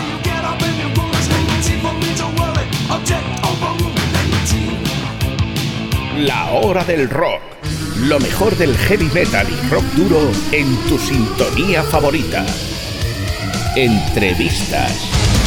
La hora del rock. Lo mejor del heavy metal y rock duro en tu sintonía favorita. Entrevistas.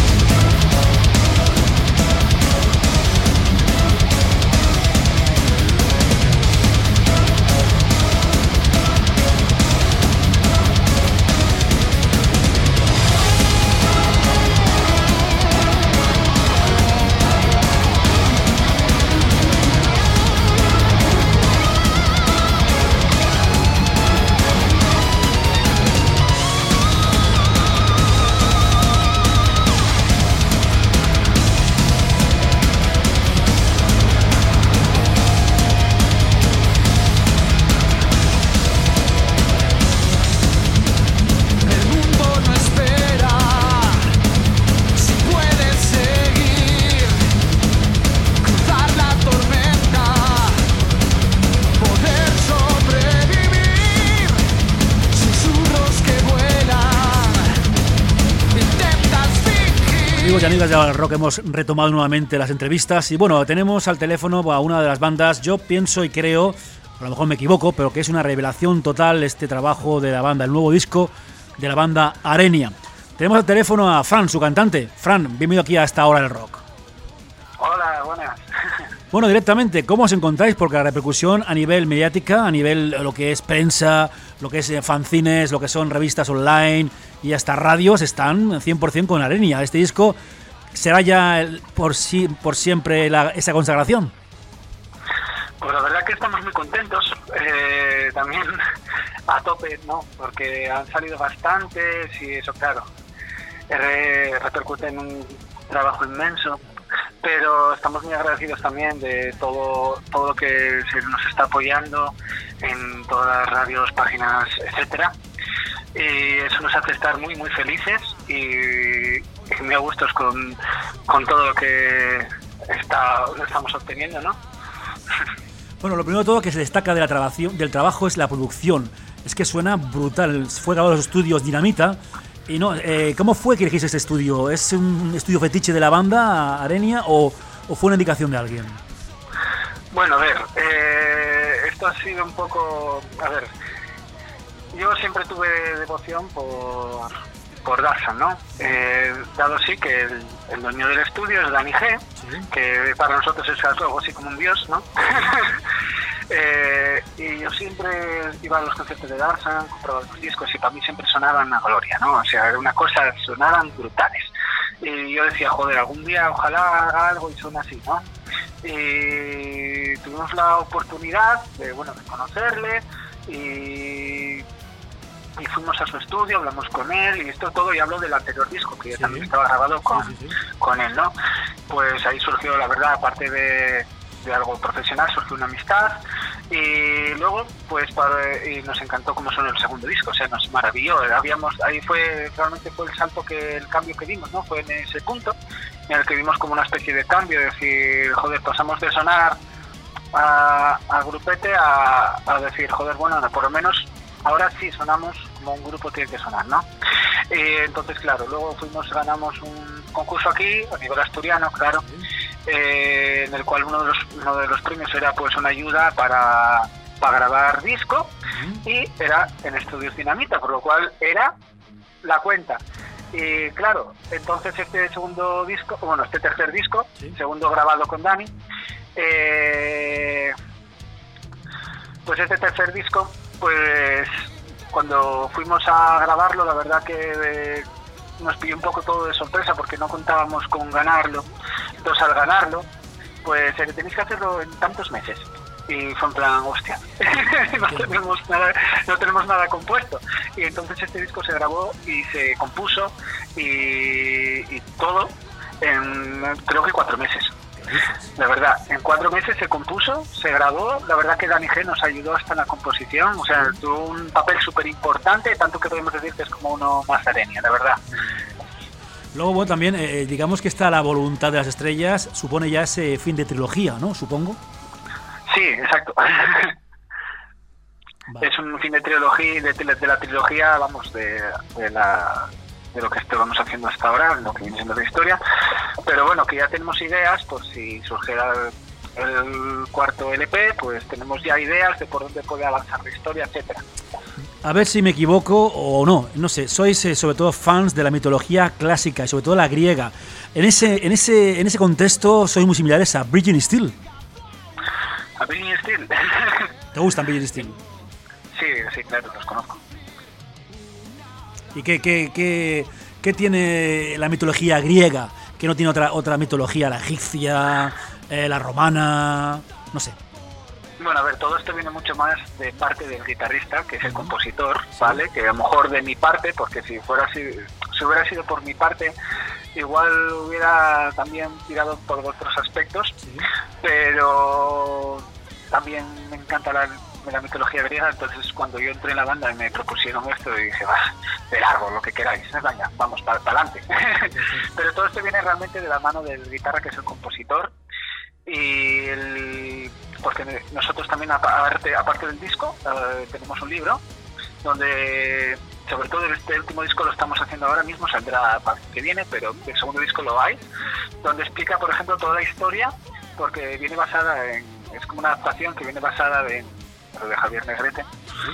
Amigos y amigas del rock, hemos retomado nuevamente las entrevistas y bueno, tenemos al teléfono a una de las bandas, yo pienso y creo, a lo mejor me equivoco, pero que es una revelación total este trabajo de la banda, el nuevo disco de la banda Arenia. Tenemos al teléfono a Fran, su cantante. Fran, bienvenido aquí a esta hora del rock. Hola, buenas. Bueno, directamente, ¿cómo os encontráis? Porque la repercusión a nivel mediática, a nivel lo que es prensa, lo que es fanzines, lo que son revistas online y hasta radios, están 100% con Arenia. ¿Este disco será ya por siempre esa consagración? Pues la verdad que estamos muy contentos, también a tope, ¿no? Porque han salido bastantes y eso, claro, repercute en un trabajo inmenso. Pero estamos muy agradecidos también de todo lo que se nos está apoyando en todas las radios, páginas, etcétera. Y eso nos hace estar muy muy felices y muy a gustos con todo lo que estamos obteniendo, ¿no? Bueno, lo primero de todo que se destaca de del trabajo es la producción. Es que suena brutal. Fue grabado en los estudios Dinamita. Y no, ¿cómo fue que elegiste este estudio? ¿Es un estudio fetiche de la banda Arenia o fue una indicación de alguien? Bueno, a ver, esto ha sido un poco... A ver, yo siempre tuve devoción por Darsan, ¿no? Dado sí que el dueño del estudio es Dani G, ¿sí? Que para nosotros es algo así como un dios, ¿no? Y yo siempre iba a los conciertos de Darsan, compraba los discos y para mí siempre sonaban a gloria, ¿no? O sea, era una cosa, sonaban brutales. Y yo decía, joder, algún día ojalá haga algo y suene así, ¿no? Y tuvimos la oportunidad de conocerle y fuimos a su estudio, hablamos con él y esto todo, y hablo del anterior disco que sí, también estaba grabado con él, ¿no? Pues ahí surgió, la verdad, aparte de algo profesional, surgió una amistad y luego pues y nos encantó cómo sonó el segundo disco, o sea, nos maravilló. Ahí realmente fue el cambio que dimos, ¿no? Fue en ese punto en el que vimos como una especie de cambio, de decir, joder, pasamos de sonar a grupete a decir, joder, bueno, por lo menos ahora sí sonamos como un grupo tiene que sonar, ¿no? Entonces, claro, luego ganamos un concurso aquí, a nivel asturiano, claro, en el cual uno de los premios era pues una ayuda para grabar disco y era en Estudios Dinamita, por lo cual era la cuenta. Y claro, entonces este tercer disco, ¿sí? Segundo grabado con Dani, pues este tercer disco, pues cuando fuimos a grabarlo, la verdad que nos pilló un poco todo de sorpresa porque no contábamos con ganarlo. Entonces al ganarlo, pues tenéis que hacerlo en tantos meses. y fue en plan, hostia, no tenemos nada compuesto. Y entonces este disco se grabó y se compuso y todo en creo que 4 meses. La verdad, en 4 meses se compuso, se grabó. La verdad que Dani G nos ayudó hasta en la composición, o sea, tuvo un papel súper importante, tanto que podemos decir que es como uno más Arenia, la verdad. Luego, bueno, también, digamos que está La voluntad de las estrellas, supone ya ese fin de trilogía, ¿no? Supongo. Sí, exacto. Vale. Es un fin de trilogía, de la trilogía, vamos, de lo que estamos haciendo hasta ahora, lo que viene siendo la historia, pero bueno, que ya tenemos ideas, por si surgiera el cuarto LP, pues tenemos ya ideas de por dónde puede avanzar la historia, etcétera. A ver si me equivoco o no sé, sois sobre todo fans de la mitología clásica y sobre todo la griega. En ese contexto sois muy similares a Bridget Steele. ¿A Bridget Steele? ¿Te gustan Bridget Steele? Sí, claro, los conozco. ¿Y qué tiene la mitología griega que no tiene otra mitología, la egipcia, la romana, no sé? Bueno, a ver, todo esto viene mucho más de parte del guitarrista, que es el compositor, ¿vale? Que a lo mejor de mi parte, porque si hubiera sido por mi parte, igual hubiera también tirado por otros aspectos, pero también me encanta la mitología griega. Entonces cuando yo entré en la banda y me propusieron esto, y dije, va, de largo, lo que queráis, venga, vamos, para adelante. Pero todo esto viene realmente de la mano del guitarra, que es el compositor, y porque nosotros también, aparte del disco, tenemos un libro donde, sobre todo este último disco lo estamos haciendo ahora mismo, saldrá para el que viene, pero el segundo disco lo hay, donde explica, por ejemplo, toda la historia, porque viene basada es como una adaptación que viene basada de Javier Negrete.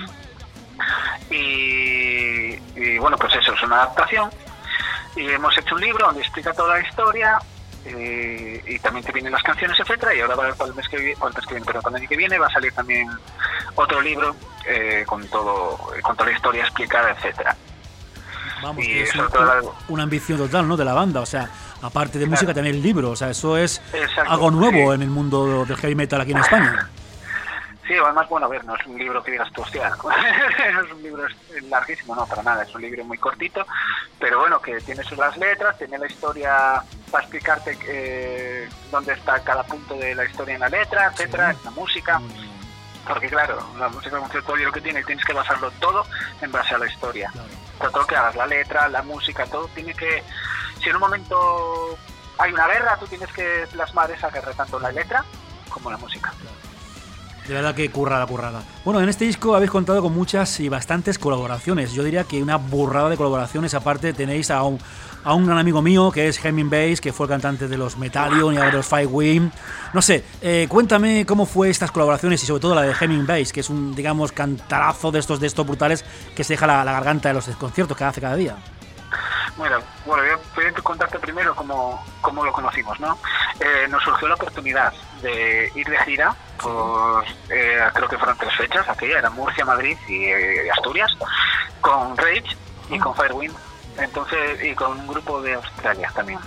Y bueno, pues eso, es una adaptación, y hemos hecho un libro donde explica toda la historia, y también te vienen las canciones, etcétera. Y ahora para el año que viene va a salir también otro libro con toda la historia explicada, etcétera. Vamos, y que es una ambición total, ¿no?, de la banda. O sea, aparte de música, también el libro. O sea, eso es algo nuevo en el mundo del heavy metal aquí en España. Sí, además, bueno, a ver, no es un libro que digas tú, hostia, no es un libro larguísimo, no, para nada, es un libro muy cortito, pero bueno, que tiene las letras, tiene la historia para explicarte dónde está cada punto de la historia en la letra, etcétera, en la música, porque claro, la música conceptual, lo que tienes que basarlo todo en base a la historia. Todo lo que hagas, la letra, la música, todo tiene que, si en un momento hay una guerra, tú tienes que plasmar esa guerra, tanto la letra como la música. De verdad que currada. Bueno, en este disco habéis contado con muchas y bastantes colaboraciones. Yo diría que una burrada de colaboraciones. Aparte tenéis a un gran amigo mío que es Hemming Bass, que fue el cantante de los Metallion y de los Firewind. No sé, cuéntame cómo fue estas colaboraciones y sobre todo la de Hemming Bass, que es un, digamos, cantarazo de estos brutales que se deja la garganta de los conciertos que hace cada día. Bueno, yo voy a contarte primero cómo lo conocimos, ¿no? Nos surgió la oportunidad de ir de gira por, creo que fueron 3 fechas, aquella era Murcia, Madrid y Asturias, con Rage y con Firewind, entonces, y con un grupo de Australia también.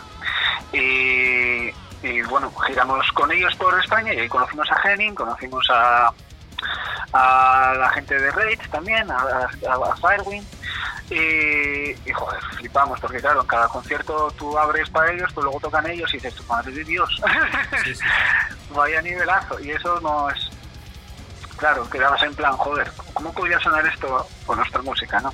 Y bueno, giramos con ellos por España y ahí conocimos a Henning, conocimos a la gente de Rage también, a Firewind. Y joder, flipamos, porque claro, en cada concierto tú abres para ellos, pues luego tocan ellos y dices, madre de Dios, sí. Vaya nivelazo. Y eso no es, claro, quedabas en plan, joder, ¿cómo podría sonar esto con nuestra música, no?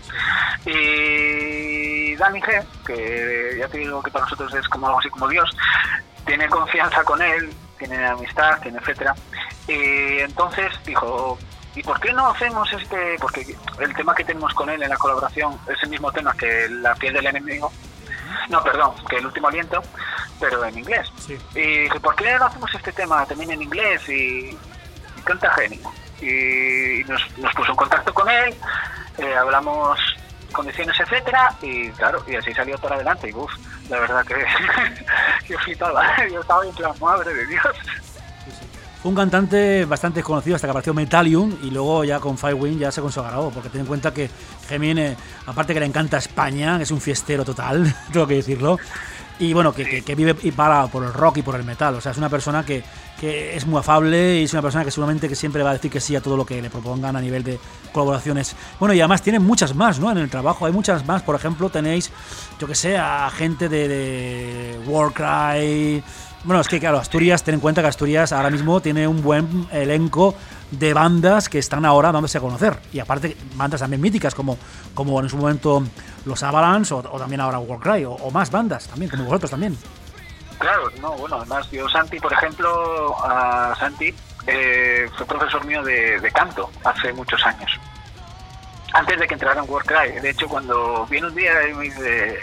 Y Dani G, que ya te digo que para nosotros es como algo así como Dios, tiene confianza con él, tiene amistad, tiene etcétera, y entonces dijo, ¿y por qué no hacemos porque el tema que tenemos con él en la colaboración es el mismo tema que La piel del enemigo, no, perdón, que El último aliento, pero en inglés. Sí. Y dije, ¿por qué no hacemos este tema también en inglés y canta Henning? Y nos puso en contacto con él, hablamos condiciones, etcétera, y claro, y así salió para adelante. Y uff, la verdad que yo flipaba, yo estaba en plan, madre de Dios. Un cantante bastante conocido hasta que apareció Metallion y luego ya con Firewind ya se consagró, porque ten en cuenta que Hemming, aparte que le encanta España, es un fiestero total, tengo que decirlo, y bueno, que vive y para por el rock y por el metal. O sea, es una persona que es muy afable y es una persona que seguramente que siempre va a decir que sí a todo lo que le propongan a nivel de colaboraciones. Bueno, y además tienen muchas más, ¿no? En el trabajo hay muchas más. Por ejemplo, tenéis, yo que sé, a gente de Warcry. Bueno, es que claro, Asturias, ten en cuenta que Asturias ahora mismo tiene un buen elenco de bandas que están ahora dándose a conocer. Y aparte, bandas también míticas como en su momento los Avalanche o también ahora Warcry o más bandas también, como vosotros también. Claro, no, bueno, además yo, Santi, por ejemplo, Santi fue profesor mío de canto hace muchos años. Antes de que entrara en Warcry. De hecho, cuando viene un día y me dice...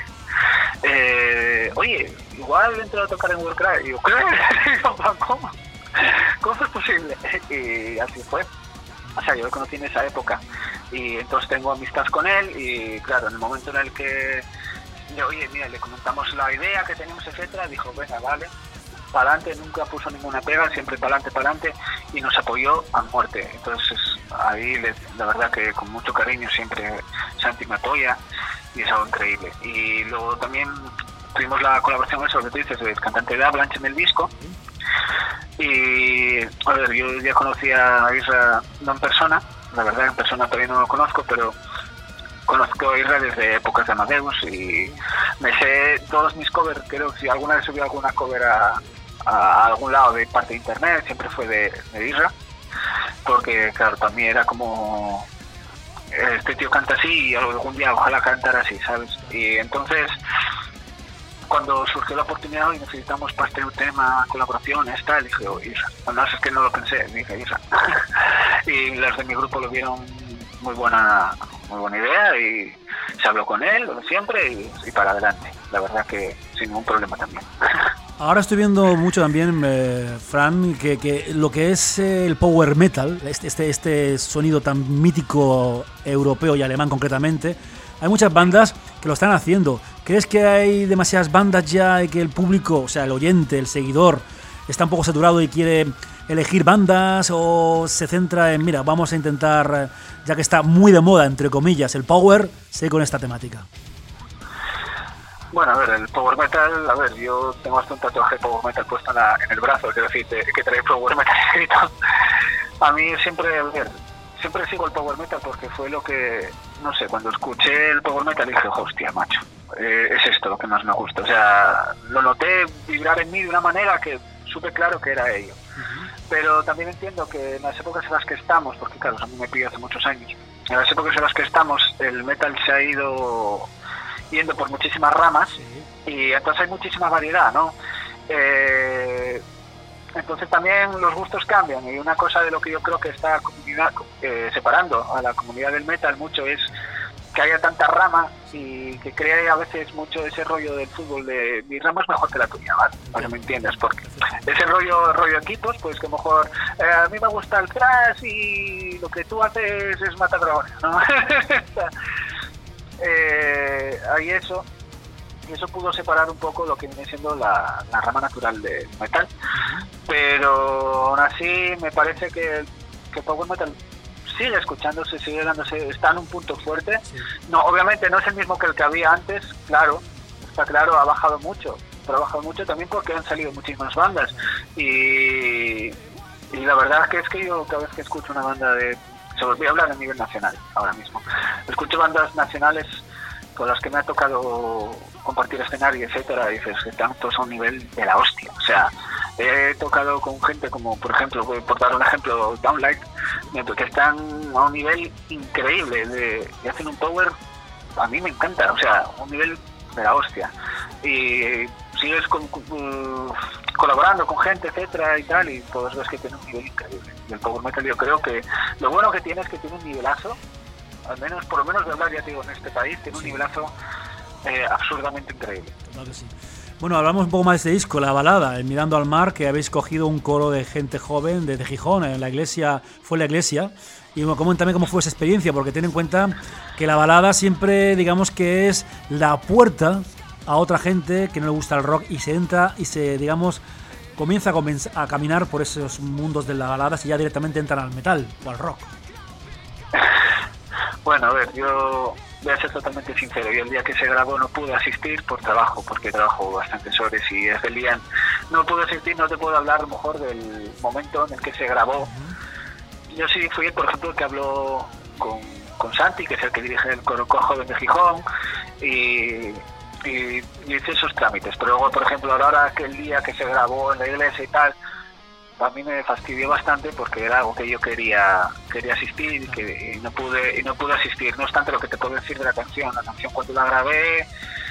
oye, igual entro a tocar en Warcry. Y yo, ¿qué? ¿Cómo? ¿Cómo es posible? Y así fue. O sea, yo lo conocí en esa época. Y entonces tengo amistad con él. Y claro, en el momento en el que, oye, mira, le comentamos la idea que tenemos, etcétera, dijo, venga, vale, para adelante, nunca puso ninguna pega, siempre para adelante. Y nos apoyó a muerte. Entonces, ahí, la verdad que con mucho cariño siempre Santi me apoya. Y es algo increíble. Y luego también tuvimos la colaboración, eso que tú dices, del cantante de Avalanche en el disco. Y a ver, yo ya conocía a Isra no en persona, la verdad en persona todavía no lo conozco, pero conozco a Isra desde épocas de Amadeus y me sé todos mis covers. Creo que si alguna vez subí alguna cover a algún lado de parte de internet, siempre fue de Isra, porque claro, también era como... este tío canta así y algún día ojalá cantar así, ¿sabes? Y entonces, cuando surgió la oportunidad y necesitamos para este tema, colaboraciones, tal, dije, Isra. Bueno, es que no lo pensé, dije Isra. Y los de mi grupo lo vieron muy buena idea y se habló con él, lo de siempre, y para adelante. La verdad que sin ningún problema también. Ahora estoy viendo mucho también, Fran, que lo que es el power metal, este sonido tan mítico europeo y alemán concretamente, hay muchas bandas que lo están haciendo. ¿Crees que hay demasiadas bandas ya y que el público, o sea, el oyente, el seguidor, está un poco saturado y quiere elegir bandas o se centra en, mira, vamos a intentar, ya que está muy de moda, entre comillas, el power, seguir con esta temática? Bueno, a ver, el power metal, a ver, yo tengo hasta un tatuaje de power metal puesto en el brazo, quiero decir, que trae power metal escrito. A mí siempre sigo el power metal porque fue lo que, no sé, cuando escuché el power metal dije, hostia, macho, es esto lo que más me gusta. O sea, lo noté vibrar en mí de una manera que supe claro que era ello. Pero también entiendo que en las épocas en las que estamos, porque claro, a mí me pilló hace muchos años, en las épocas en las que estamos el metal se ha ido yendo por muchísimas ramas y entonces hay muchísima variedad, ¿no? Entonces también los gustos cambian y una cosa de lo que yo creo que está separando a la comunidad del metal mucho es que haya tantas ramas y que crea a veces mucho ese rollo del fútbol de mi rama es mejor que la tuya, ¿vale? Para que me entiendas, porque ese rollo equipos, pues que mejor a mí me gusta el thrash y lo que tú haces es matar dragones, ¿no? Hay eso, y eso pudo separar un poco lo que viene siendo la rama natural del metal, pero aún así me parece que power metal sigue escuchándose, sigue dándose, está en un punto fuerte. No, obviamente no es el mismo que el que había antes, claro, está claro, ha bajado mucho, pero ha bajado mucho también porque han salido muchísimas bandas y la verdad es que yo cada vez que escucho una banda se los voy a hablar a nivel nacional ahora mismo, escucho bandas nacionales con las que me ha tocado compartir escenario, etcétera, y dices que están todos a un nivel de la hostia. O sea, he tocado con gente como, por ejemplo, por dar un ejemplo, Downlight, que están a un nivel increíble y hacen un power, a mí me encanta, o sea, un nivel de la hostia. Y sigues colaborando con gente, etcétera, y tal, y todos ves que tiene un nivel increíble. Y el power metal yo creo que lo bueno que tiene es que tiene un nivelazo, al menos, por lo menos de hablar, ya te digo, en este país, tiene un nivelazo absurdamente increíble. Claro que sí. Bueno, hablamos un poco más de este disco, La Balada, el Mirando al Mar, que habéis cogido un coro de gente joven de Gijón, en la iglesia, y bueno, coméntame cómo fue esa experiencia, porque ten en cuenta que La Balada siempre, digamos que es la puerta a otra gente que no le gusta el rock y se entra y se, digamos, comienza a caminar por esos mundos de la balada y ya directamente entran al metal o al rock. Bueno, a ver, yo voy a ser totalmente sincero, yo el día que se grabó no pude asistir por trabajo, porque trabajo bastantes horas y es el día, no pude asistir, no te puedo hablar a lo mejor del momento en el que se grabó. Yo sí fui, por ejemplo, el que habló con Santi, que es el que dirige el Coro Joven de Gijón, y hice esos trámites, pero luego, por ejemplo, ahora que el día que se grabó en la iglesia y tal, a mí me fastidió bastante porque era algo que yo quería asistir y no pude asistir. No obstante, lo que te puedo decir de la canción cuando la grabé,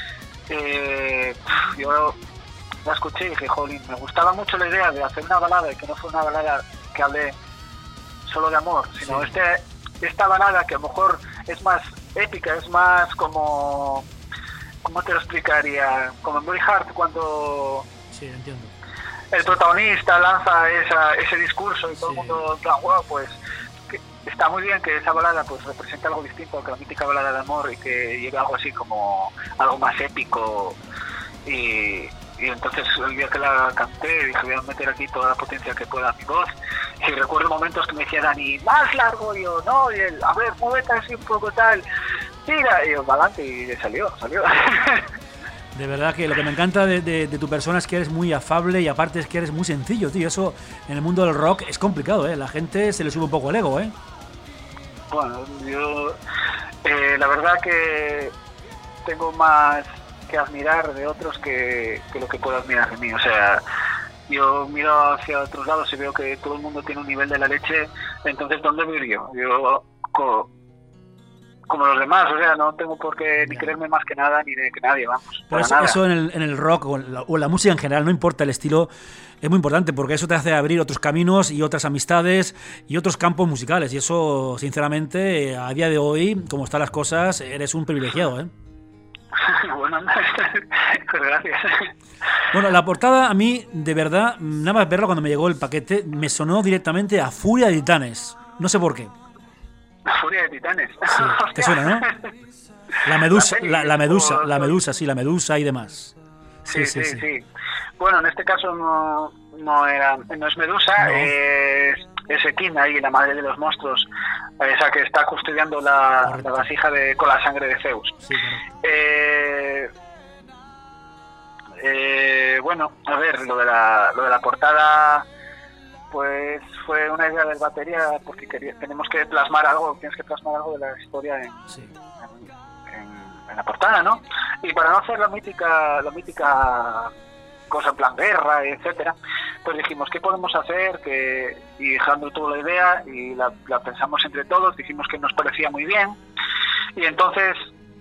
yo la escuché y dije, jolín, me gustaba mucho la idea de hacer una balada y que no fue una balada que hable solo de amor, sino esta balada que a lo mejor es más épica, es más como, ¿cómo te lo explicaría? Como en Braveheart, cuando sí, entiendo, el protagonista lanza ese discurso y todo el mundo en plan, wow, pues está muy bien que esa balada pues represente algo distinto que la mítica balada de amor y que lleve algo así como algo más épico, y entonces el día que la canté dije, voy a meter aquí toda la potencia que pueda a mi voz, y recuerdo momentos que me decía Dani, más largo, y yo, no, y él, a ver, muévete así un poco tal, tira, y yo, adelante, y salió. De verdad que lo que me encanta de tu persona es que eres muy afable y aparte es que eres muy sencillo, tío. Eso en el mundo del rock es complicado, ¿eh? La gente se le sube un poco el ego, ¿eh? Bueno, yo la verdad que tengo más que admirar de otros que lo que puedo admirar de mí. O sea, yo miro hacia otros lados y veo que todo el mundo tiene un nivel de la leche, entonces ¿dónde voy yo? Yo como los demás, o sea, no tengo por qué ni creerme más que nada ni de que nadie, vamos. Pero eso en el rock o en la música en general, no importa el estilo, es muy importante porque eso te hace abrir otros caminos y otras amistades y otros campos musicales, y eso, sinceramente, a día de hoy, como están las cosas, eres un privilegiado, ¿eh? Bueno, pues gracias. Bueno, la portada a mí, de verdad, nada más verla cuando me llegó el paquete, me sonó directamente a Furia de Titanes, no sé por qué. La Furia de Titanes. Sí, te suena, ¿no? La Medusa, la Medusa, sí, la Medusa y demás. Sí. Bueno, en este caso no es Medusa, no. Es Equidna y la madre de los monstruos, esa que está custodiando la vasija con la sangre de Zeus. Sí, bueno, a ver, lo de la portada, pues fue una idea del batería, porque tienes que plasmar algo de la historia en la portada, ¿no? Y para no hacer la mítica cosa en plan guerra, etcétera, pues dijimos, ¿qué podemos hacer? Y Jandro tuvo la idea y la pensamos entre todos, dijimos que nos parecía muy bien, y entonces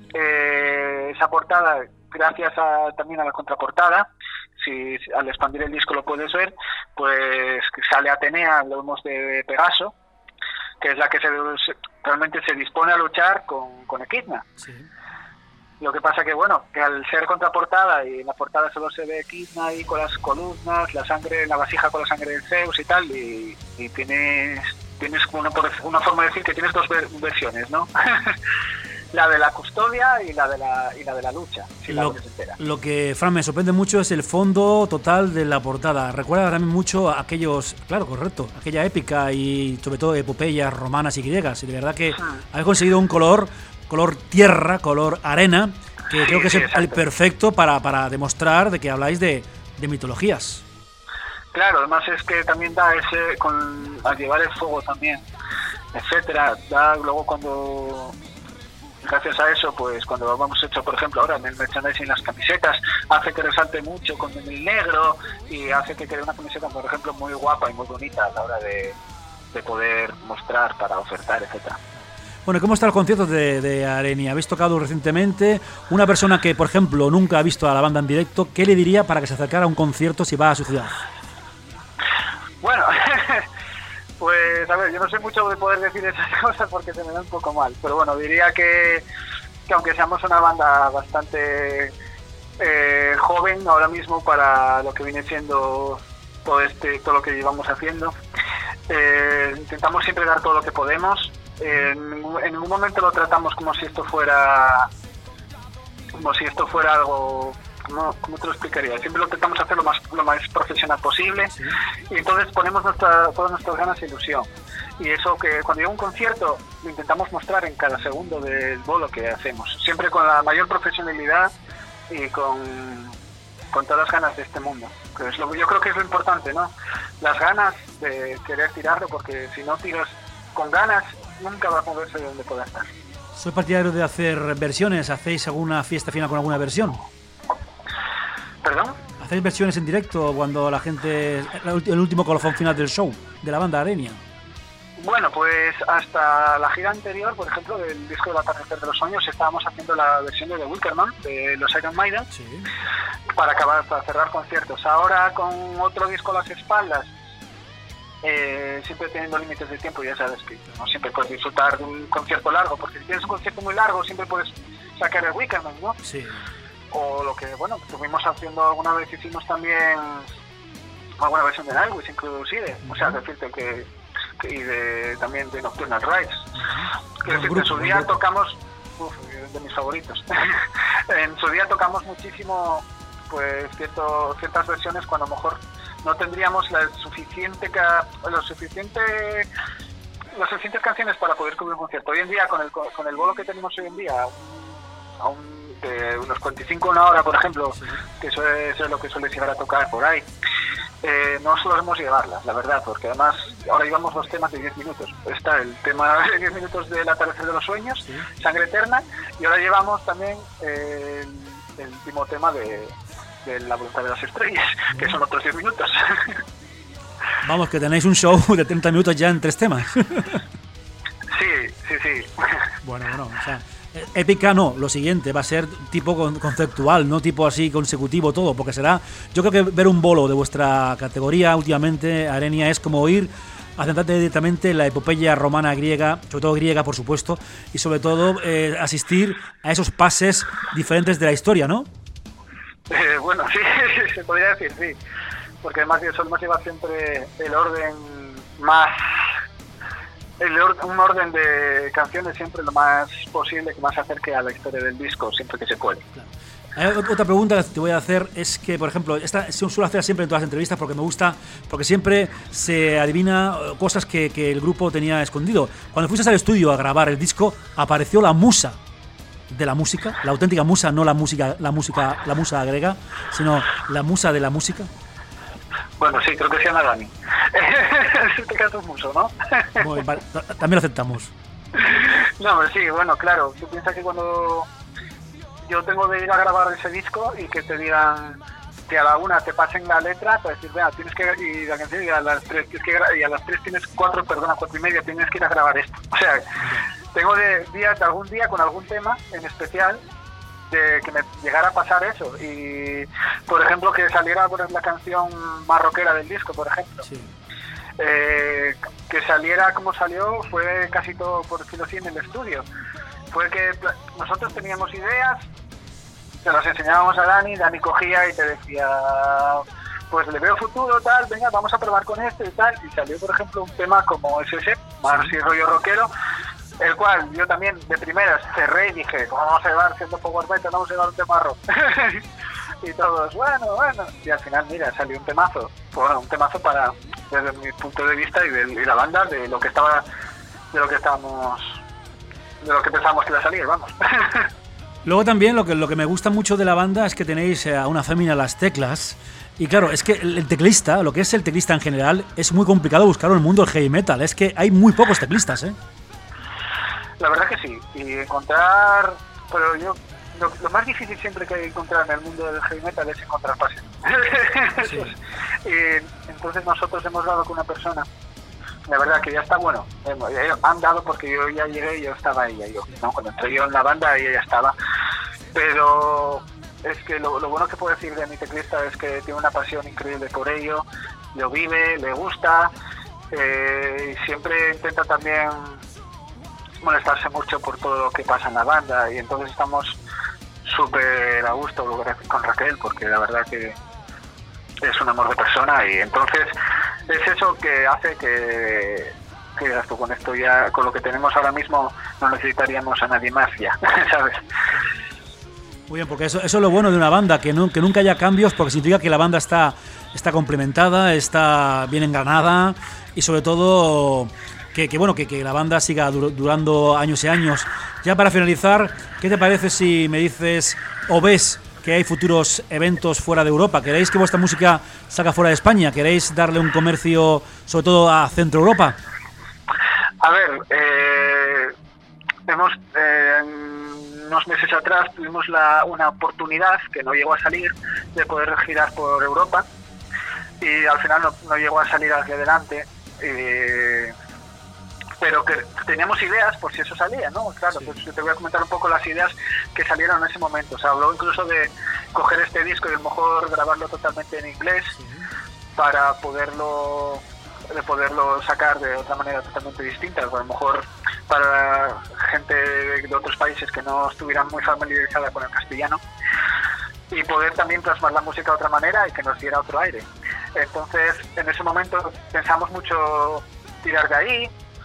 esa portada, gracias también a la contraportada, si al expandir el disco lo puedes ver, pues sale Atenea, lo vemos de Pegaso, que es la que realmente se dispone a luchar con Equidna. Sí. Lo que pasa que, bueno, que al ser contraportada y en la portada solo se ve Equidna ahí con las columnas, la sangre, la vasija con la sangre de Zeus y tal, y tienes una forma de decir que tienes dos versiones, ¿no? La de la custodia y la de la lucha, si la ves entera. Lo que, Fran, me sorprende mucho es el fondo total de la portada. Recuerda también mucho a aquella épica y sobre todo epopeyas romanas y griegas. Y de verdad que habéis conseguido un color tierra, color arena, que creo que es el perfecto para demostrar de que habláis de mitologías. Claro, además es que también da al llevar el fuego también, etcétera, da luego cuando... Gracias a eso, pues cuando lo hemos hecho, por ejemplo, ahora en el merchandising, las camisetas, hace que resalte mucho con el negro y hace que quede una camiseta, por ejemplo, muy guapa y muy bonita a la hora de poder mostrar para ofertar, etcétera. Bueno, ¿cómo está el concierto de Arenia? ¿Habéis tocado recientemente? Una persona que, por ejemplo, nunca ha visto a la banda en directo, ¿qué le diría para que se acercara a un concierto si va a su ciudad? Bueno... Pues a ver, yo no sé mucho de poder decir esas cosas porque se me da un poco mal, pero bueno, diría que aunque seamos una banda bastante joven ahora mismo para lo que viene siendo todo lo que llevamos haciendo, intentamos siempre dar todo lo que podemos. En ningún momento lo tratamos como si esto fuera algo... ¿Cómo te lo explicaría? Siempre lo intentamos hacer lo más profesional posible, sí. Y entonces ponemos todas nuestras ganas e ilusión. Y eso que cuando llega un concierto lo intentamos mostrar en cada segundo del bolo que hacemos, siempre con la mayor profesionalidad y con todas las ganas de este mundo. Que es yo creo que es lo importante, ¿no? Las ganas de querer tirarlo, porque si no tiras con ganas, nunca va a moverse de donde pueda estar. Soy partidario de hacer versiones. ¿Hacéis alguna fiesta final con alguna versión? ¿Perdón? ¿Hacéis versiones en directo cuando la gente... el último colofón final del show de la banda Arenia? Bueno, pues hasta la gira anterior, por ejemplo, del disco del Atardecer de los Sueños, estábamos haciendo la versión de The Wickerman, de los Iron Maiden, sí, para cerrar conciertos. Ahora, con otro disco a las espaldas, siempre teniendo límites de tiempo, ya sabes que no siempre puedes disfrutar de un concierto largo, porque si tienes un concierto muy largo, siempre puedes sacar el Wickerman, ¿no? Sí. O lo que, bueno, estuvimos haciendo alguna vez, hicimos también alguna versión de Nightwish, inclusive, o sea, decirte que y también de Nocturnal Rides. En su día tocamos, de mis favoritos, en su día tocamos muchísimo, pues ciertas versiones cuando a lo mejor no tendríamos las suficientes canciones para poder cubrir un concierto. Hoy en día, con el bolo que tenemos hoy en día, de unos 45 una hora, por ejemplo, sí, que eso es lo que suele llegar a tocar por ahí, no solemos llevarlas, la verdad, porque además ahora llevamos 2 temas de 10 minutos. Está el tema de 10 minutos del Atardecer de los Sueños, sí, Sangre Eterna, y ahora llevamos también el último tema de La Voluntad de las Estrellas, que son otros 10 minutos. Vamos, que tenéis un show de 30 minutos ya en 3 temas. Sí. Bueno, o sea, épica no, lo siguiente va a ser tipo conceptual, no tipo así consecutivo todo, porque será, yo creo que ver un bolo de vuestra categoría últimamente, Arenia, es como ir a centrarte directamente en la epopeya romana griega, sobre todo griega, por supuesto, y sobre todo asistir a esos pases diferentes de la historia, ¿no? Bueno, sí, se podría decir, sí, porque además solemos llevar siempre el orden más... un orden de canciones siempre lo más posible que más se acerque a la historia del disco, siempre que se puede. Claro. Otra pregunta que te voy a hacer es que, por ejemplo, esta suelo hacer siempre en todas las entrevistas porque me gusta, porque siempre se adivina cosas que el grupo tenía escondido. Cuando fuiste al estudio a grabar el disco, apareció la musa de la música, la auténtica musa, no la musa griega, sino la musa de la música. Bueno, sí, creo que se llama Dani. Este caso es muso, ¿no? Bueno, vale, también lo aceptamos. No, sí, bueno, claro. Tú piensas que cuando yo tengo de ir a grabar ese disco y que te digan que a la 1 te pasen la letra para decir, vea, tienes que ir a la canción y a las 3 tienes 4 y media tienes que ir a grabar esto. O sea, tengo de algún día con algún tema en especial de que me llegara a pasar eso, y por ejemplo que saliera la canción más rockera del disco, por ejemplo, sí, que saliera como salió, fue casi todo, por decirlo así, en el estudio. Fue que nosotros teníamos ideas, se las enseñábamos a Dani cogía y te decía, pues le veo futuro, tal, venga, vamos a probar con esto y tal, y salió por ejemplo un tema como ese, más así rollo rockero, el cual yo también de primeras cerré y dije, ¿cómo vamos a llevar siendo power metal, vamos a llevar un tema rock? Y todos, bueno, y al final mira, salió un temazo, bueno, un temazo para, desde mi punto de vista y la banda, de lo que pensábamos que iba a salir, vamos. Luego también lo que me gusta mucho de la banda es que tenéis a una fémina a las teclas. Y claro, es que el teclista, lo que es el teclista en general, es muy complicado buscarlo en el mundo del heavy metal. Es que hay muy pocos teclistas, ¿eh? La verdad que sí, y encontrar, pero yo lo más difícil siempre que hay que encontrar en el mundo del heavy metal es encontrar pasión. Sí. Y entonces nosotros hemos dado con una persona, la verdad que ya está, bueno, han dado porque yo ya llegué y yo estaba ella, ¿no? Cuando entré yo en la banda ella ya estaba, pero es que lo bueno que puedo decir de mi teclista es que tiene una pasión increíble por ello, lo vive, le gusta, y siempre intenta también molestarse mucho por todo lo que pasa en la banda, y entonces estamos súper a gusto con Raquel, porque la verdad que es un amor de persona, y entonces es eso que hace que tú con esto ya, con lo que tenemos ahora mismo, no necesitaríamos a nadie más ya, ¿sabes? Muy bien, porque eso es lo bueno de una banda, que nunca haya cambios, porque significa que la banda está complementada, está bien engranada, y sobre todo que la banda siga durando años y años. Ya para finalizar, ¿qué te parece si me dices o ves que hay futuros eventos fuera de Europa? ¿Queréis que vuestra música salga fuera de España? ¿Queréis darle un comercio sobre todo a Centro Europa? A ver, unos meses atrás tuvimos una oportunidad que no llegó a salir de poder girar por Europa y al final no llegó a salir hacia adelante, pero que teníamos ideas por si eso salía, ¿no? Claro, sí. Pues te voy a comentar un poco las ideas que salieron en ese momento. Se habló incluso de coger este disco y a lo mejor grabarlo totalmente en inglés, sí, para poderlo sacar de otra manera totalmente distinta, a lo mejor para gente de otros países que no estuvieran muy familiarizada con el castellano, y poder también plasmar la música de otra manera y que nos diera otro aire. Entonces, en ese momento pensamos mucho tirar de ahí,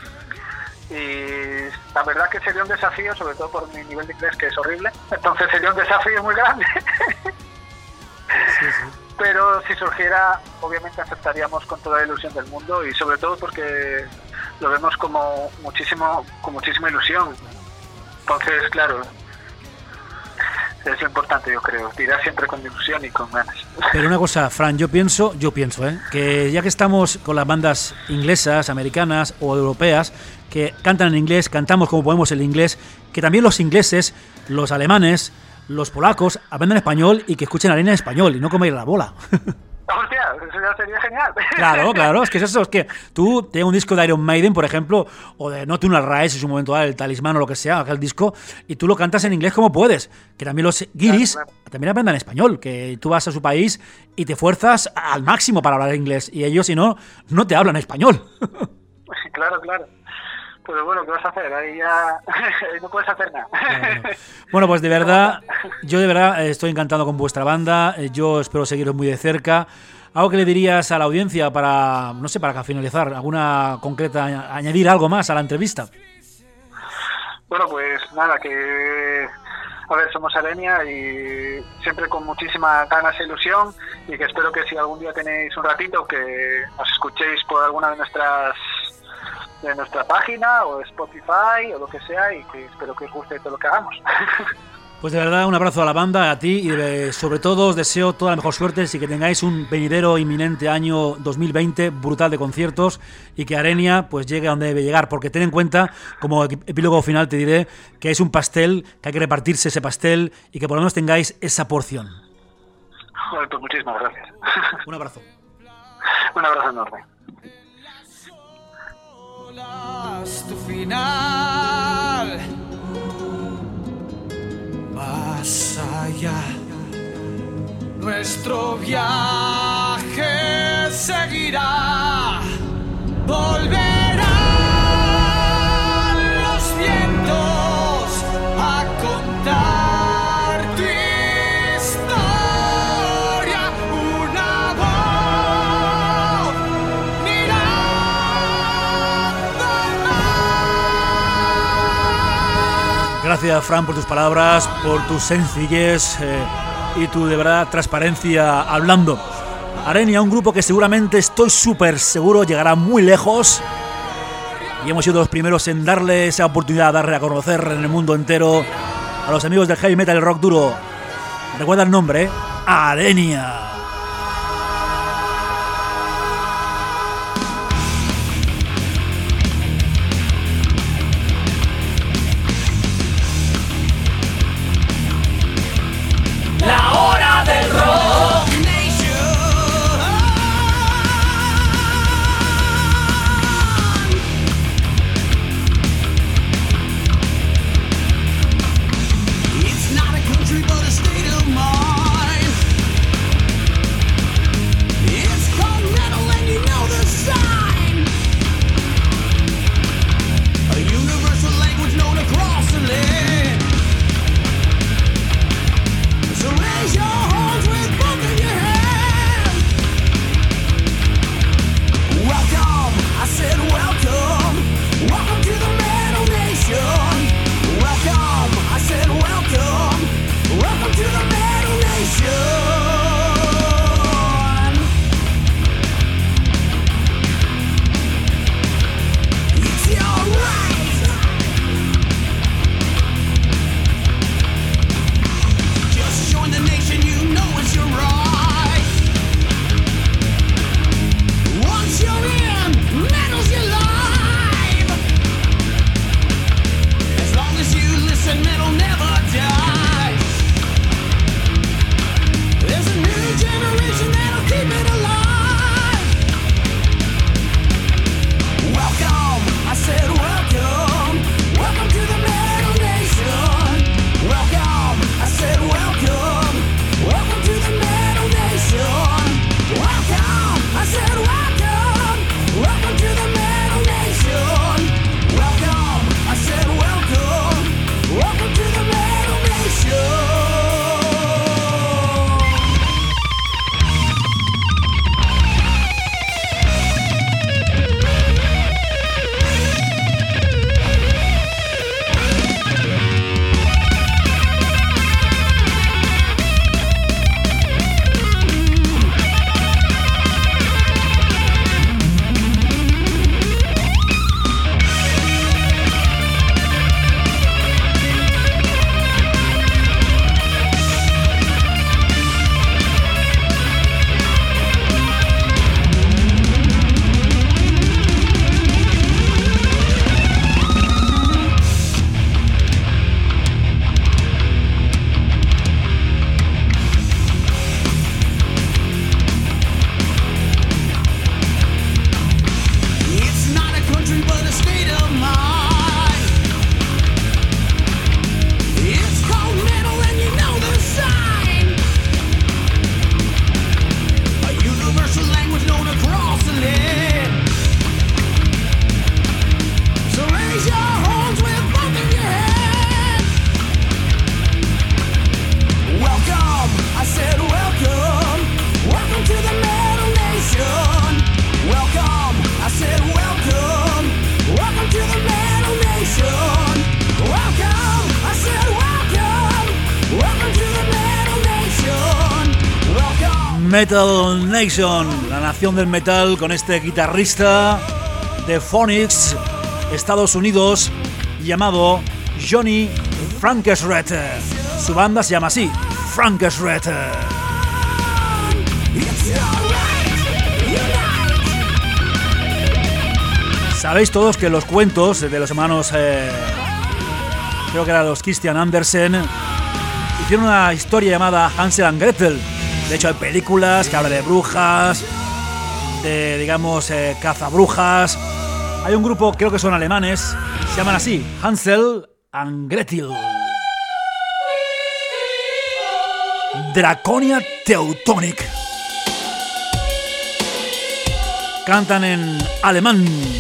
y la verdad que sería un desafío, sobre todo por mi nivel de inglés, que es horrible. Entonces sería un desafío muy grande. Sí. Pero si surgiera, obviamente aceptaríamos con toda la ilusión del mundo, y sobre todo porque lo vemos con muchísima ilusión. Entonces, claro, es lo importante, yo creo, tirar siempre con ilusión y con ganas. Pero una cosa, Fran, yo pienso, que ya que estamos con las bandas inglesas, americanas o europeas, que cantan en inglés, cantamos como podemos el inglés, que también los ingleses, los alemanes, los polacos aprendan español y que escuchen Arenia en español y no como ir a la bola. Hostia, eso ya sería genial. Claro, es que es eso, es que tú tienes un disco de Iron Maiden, por ejemplo, o de Nocturnal Rise en su momento, el Talismán o lo que sea, aquel disco, y tú lo cantas en inglés como puedes. Que también los guiris claro. También aprendan español, que tú vas a su país y te fuerzas al máximo para hablar inglés, y ellos, si no te hablan español. Claro. Pero bueno, ¿qué vas a hacer? Ahí ya no puedes hacer nada. Bueno, pues de verdad, yo de verdad estoy encantado con vuestra banda. Yo espero seguiros muy de cerca. ¿Algo que le dirías a la audiencia para finalizar? ¿Alguna concreta, añadir algo más a la entrevista? Bueno, pues nada, que... A ver, somos Arenia y siempre con muchísima ganas e ilusión, y que espero que si algún día tenéis un ratito, que nos escuchéis por alguna de nuestra página o Spotify o lo que sea, y que espero que os guste todo lo que hagamos. Pues de verdad, un abrazo a la banda, a ti, y sobre todo os deseo toda la mejor suerte, y que tengáis un venidero inminente año 2020 brutal de conciertos, y que Arenia pues llegue a donde debe llegar, porque ten en cuenta, como epílogo final te diré, que es un pastel, que hay que repartirse ese pastel, y que por lo menos tengáis esa porción. Joder, pues muchísimas gracias. Un abrazo. Un abrazo enorme. Tu final, más allá, nuestro viaje seguirá, volverán los vientos a contar tu historia, una voz Gracias, Fran, por tus palabras, por tu sencillez y tu, de verdad, transparencia hablando. Arenia, un grupo que seguramente, estoy súper seguro, llegará muy lejos. Y hemos sido los primeros en darle esa oportunidad, darle a conocer en el mundo entero a los amigos del heavy metal y el rock duro. Recuerda el nombre, Arenia. Metal Nation, la nación del metal, con este guitarrista de Phoenix, Estados Unidos, llamado Johnny Frankenreiter. Su banda se llama así, Frankenreiter. Sabéis todos que los cuentos de los hermanos, creo que eran los Christian Andersen, hicieron una historia llamada Hansel and Gretel. De hecho hay películas que hablan de brujas, de, digamos, cazabrujas. Hay un grupo, creo que son alemanes, se llaman así, Hansel and Gretel. Draconia Teutonic. Cantan en alemán.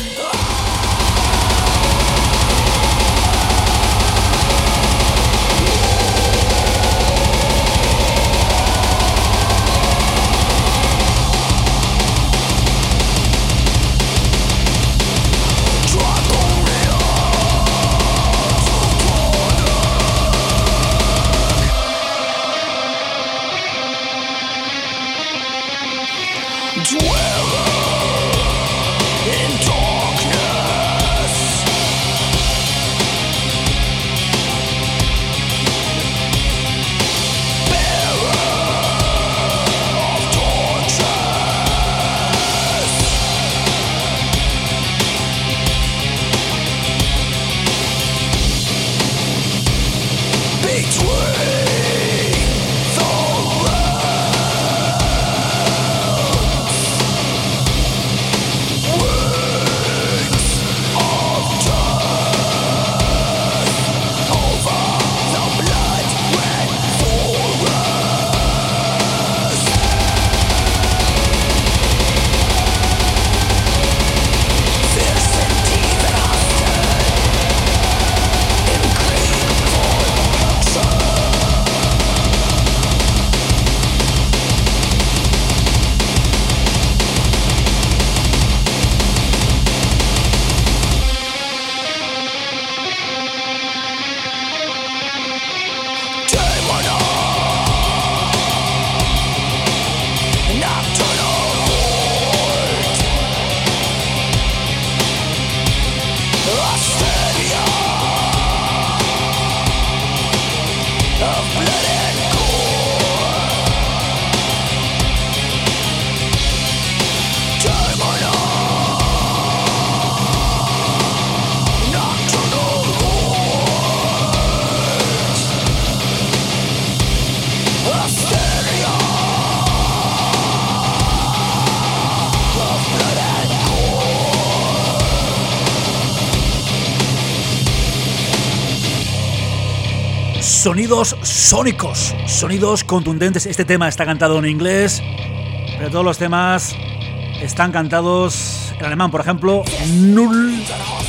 Sonidos sónicos, sonidos contundentes. Este tema está cantado en inglés, pero todos los temas están cantados en alemán. Por ejemplo, Null,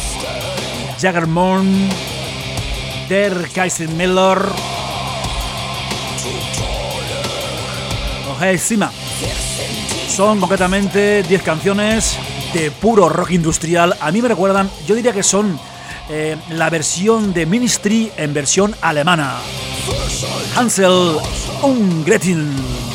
Jagermorn, Der Kaisermiller o Hey Sima. Son concretamente 10 canciones de puro rock industrial. A mí me recuerdan, yo diría que son la versión de Ministry en versión alemana. Hansel und Gretel.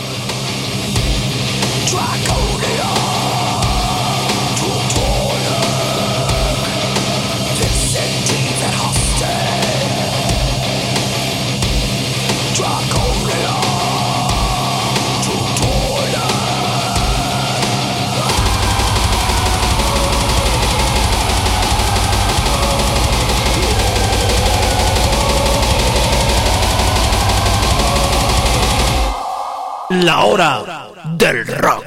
La hora del rock.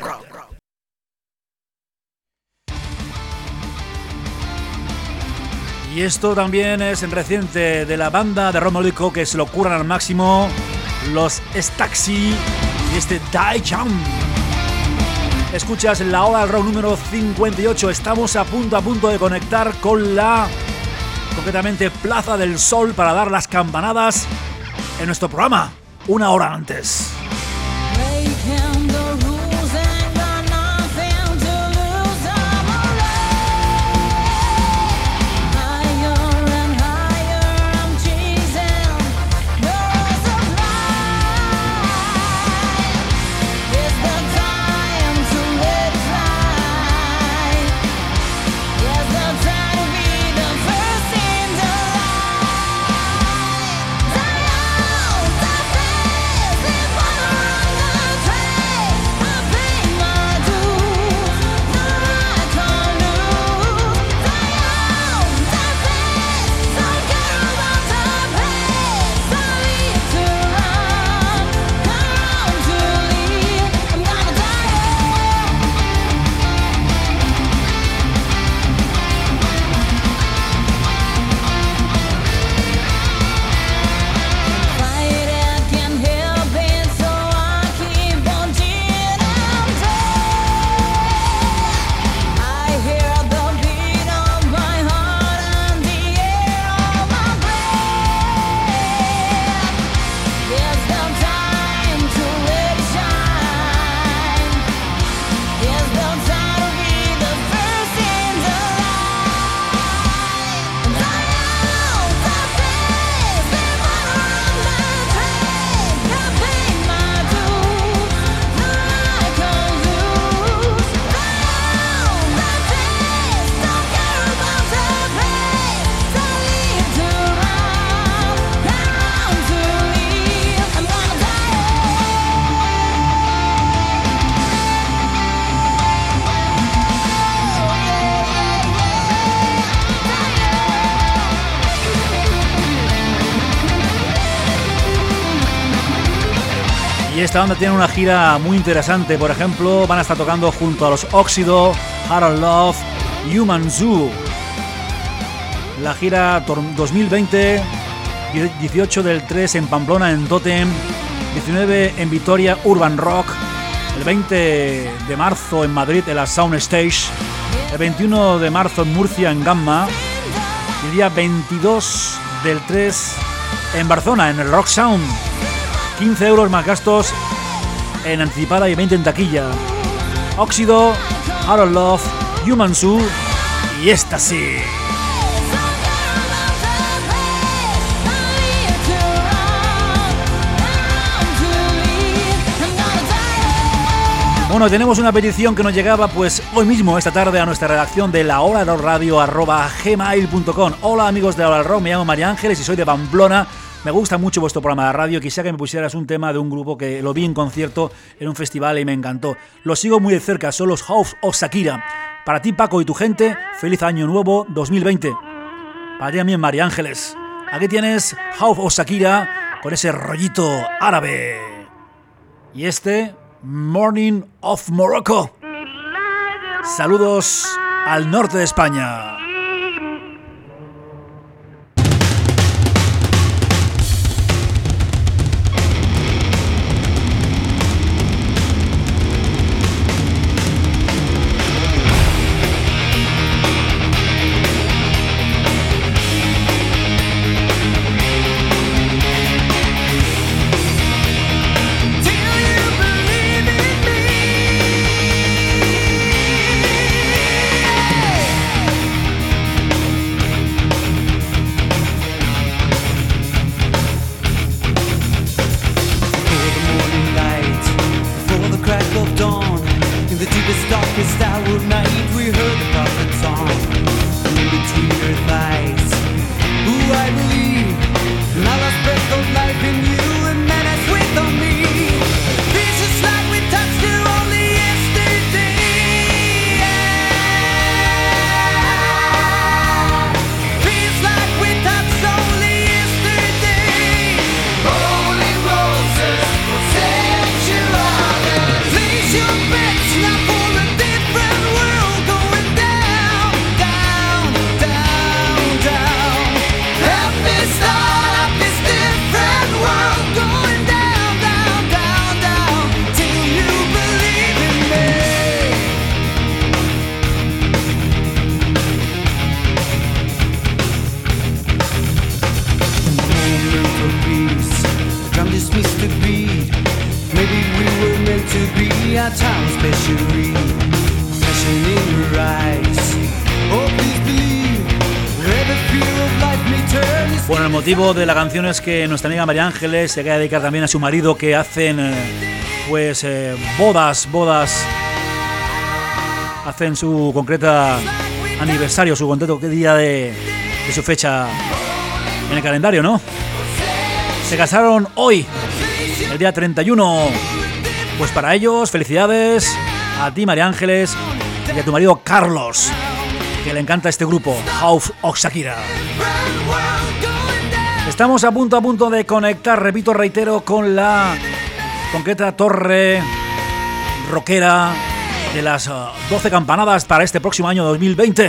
Y esto también es reciente, de la banda de rock melódico que se lo curan al máximo, los Staxi y este Die Jump. Escuchas la hora del rock número 58. Estamos a punto de conectar con la, concretamente, Plaza del Sol para dar las campanadas en nuestro programa una hora antes. The Y esta banda tiene una gira muy interesante. Por ejemplo, van a estar tocando junto a los Óxido, Heart of Love, Human Zoo. La gira 2020, 18 del 3 en Pamplona, en Totem, 19 en Vitoria, Urban Rock, el 20 de marzo en Madrid, en la Sound Stage, el 21 de marzo en Murcia, en Gamma, y el día 22 del 3 en Barcelona, en el Rock Sound. 15 euros más gastos en anticipada y 20 en taquilla. Óxido, Heart of Love, Human Zoo y Ecstasy. Bueno, tenemos una petición que nos llegaba pues hoy mismo, esta tarde, a nuestra redacción de lahoralrock@gmail.com. Hola amigos de La Hora del Rock, me llamo María Ángeles y soy de Pamplona. Me gusta mucho vuestro programa de radio. Quisiera que me pusieras un tema de un grupo que lo vi en concierto en un festival y me encantó. Los sigo muy de cerca, son los House of Shakira. Para ti, Paco, y tu gente, feliz año nuevo 2020. Para ti también, María Ángeles. Aquí tienes House of Shakira con ese rollito árabe. Y Morning of Morocco. Saludos al norte de España. Bueno, el motivo de la canción es que nuestra amiga María Ángeles se quiere dedicar también a su marido, que hacen bodas, hacen su concreta aniversario, su concreto día de su fecha en el calendario, ¿no? Se casaron hoy, el día 31. Pues para ellos, felicidades a ti, María Ángeles, y a tu marido Carlos, que le encanta este grupo, House of Shakira. Estamos a punto de conectar, repito, reitero, con la concreta torre rockera de las 12 campanadas para este próximo año 2020.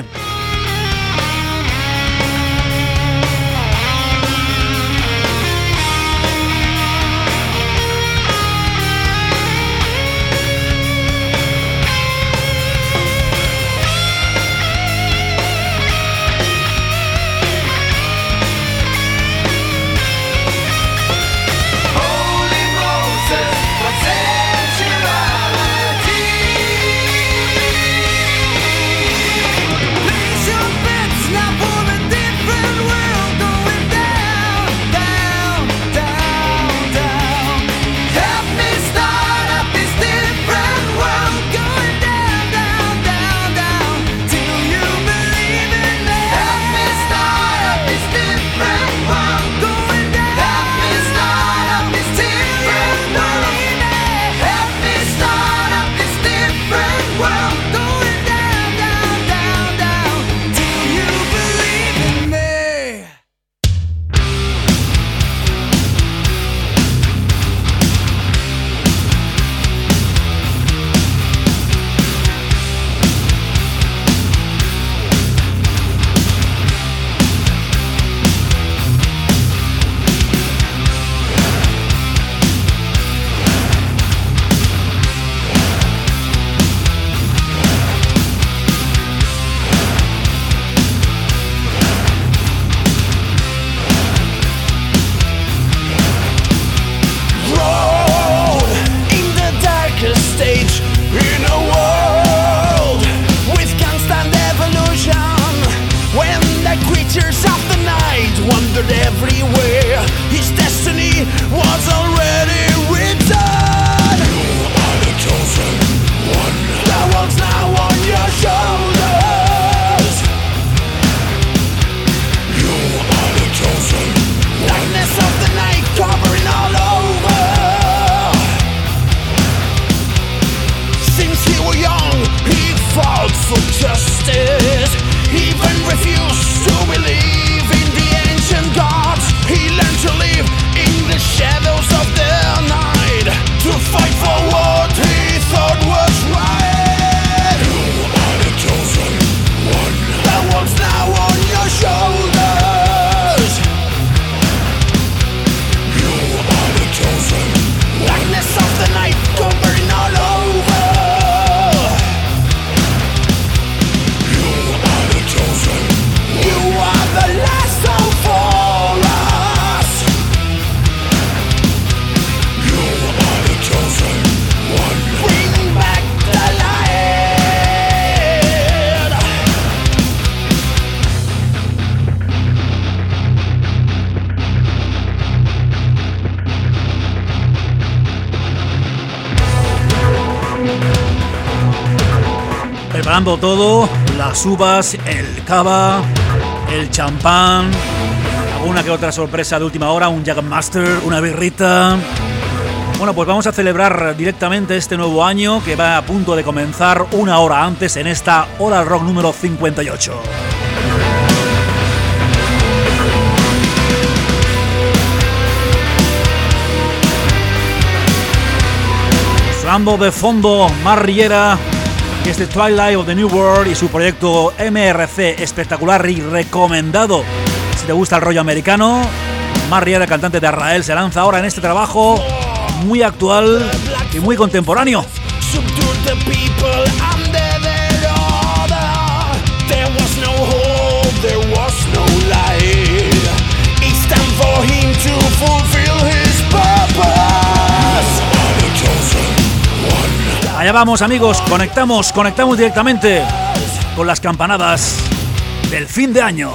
Leave creatures of the night wandered everywhere. His destiny was already written. You are the chosen one. The world's now on your shoulders. You are the chosen one. Darkness of the night covering all over. Since he was young, he fought for justice. Even refused to believe in the ancient gods. He learned to live in the shadows of the night, to fight for what he thought was right. You are the chosen one. The world's now on your shoulders. You are the chosen one. Darkness of the night covering all over. You are the last of all us. You are the chosen one. Bring back the light. Preparando todo, las uvas, el cava, el champán, alguna que otra sorpresa de última hora, un Jackmaster, una birrita. Bueno, pues vamos a celebrar directamente este nuevo año que va a punto de comenzar una hora antes en esta Hora del Rock número 58. Sonando de fondo, Mark Riera, que es The Twilight of the New World y su proyecto MRC, espectacular y recomendado. Si te gusta el rollo americano, Mark Riera, cantante de Azrael, se lanza ahora en este trabajo muy actual y muy contemporáneo. Allá vamos, amigos, conectamos directamente con las campanadas del fin de año.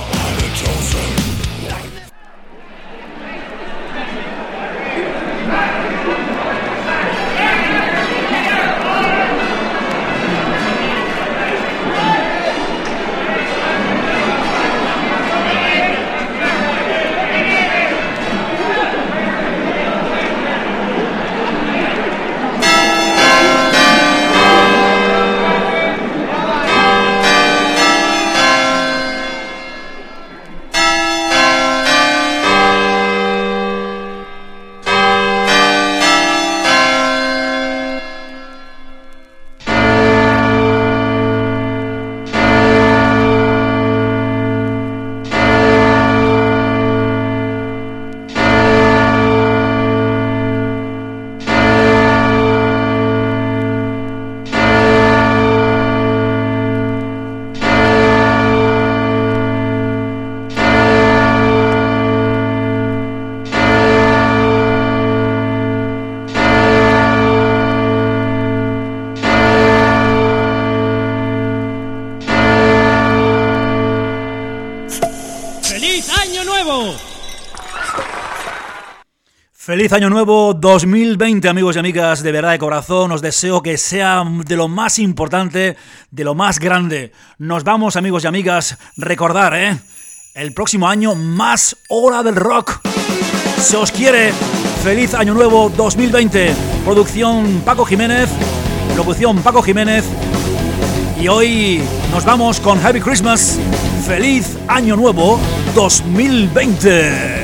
Feliz año nuevo 2020, amigos y amigas, de verdad, de corazón. Os deseo que sea de lo más importante, de lo más grande. Nos vamos, amigos y amigas, recordar, el próximo año más Hora del Rock. Se os quiere. Feliz año nuevo 2020. Producción Paco Jiménez, locución Paco Jiménez. Y hoy nos vamos con Happy Christmas. Feliz año nuevo 2020.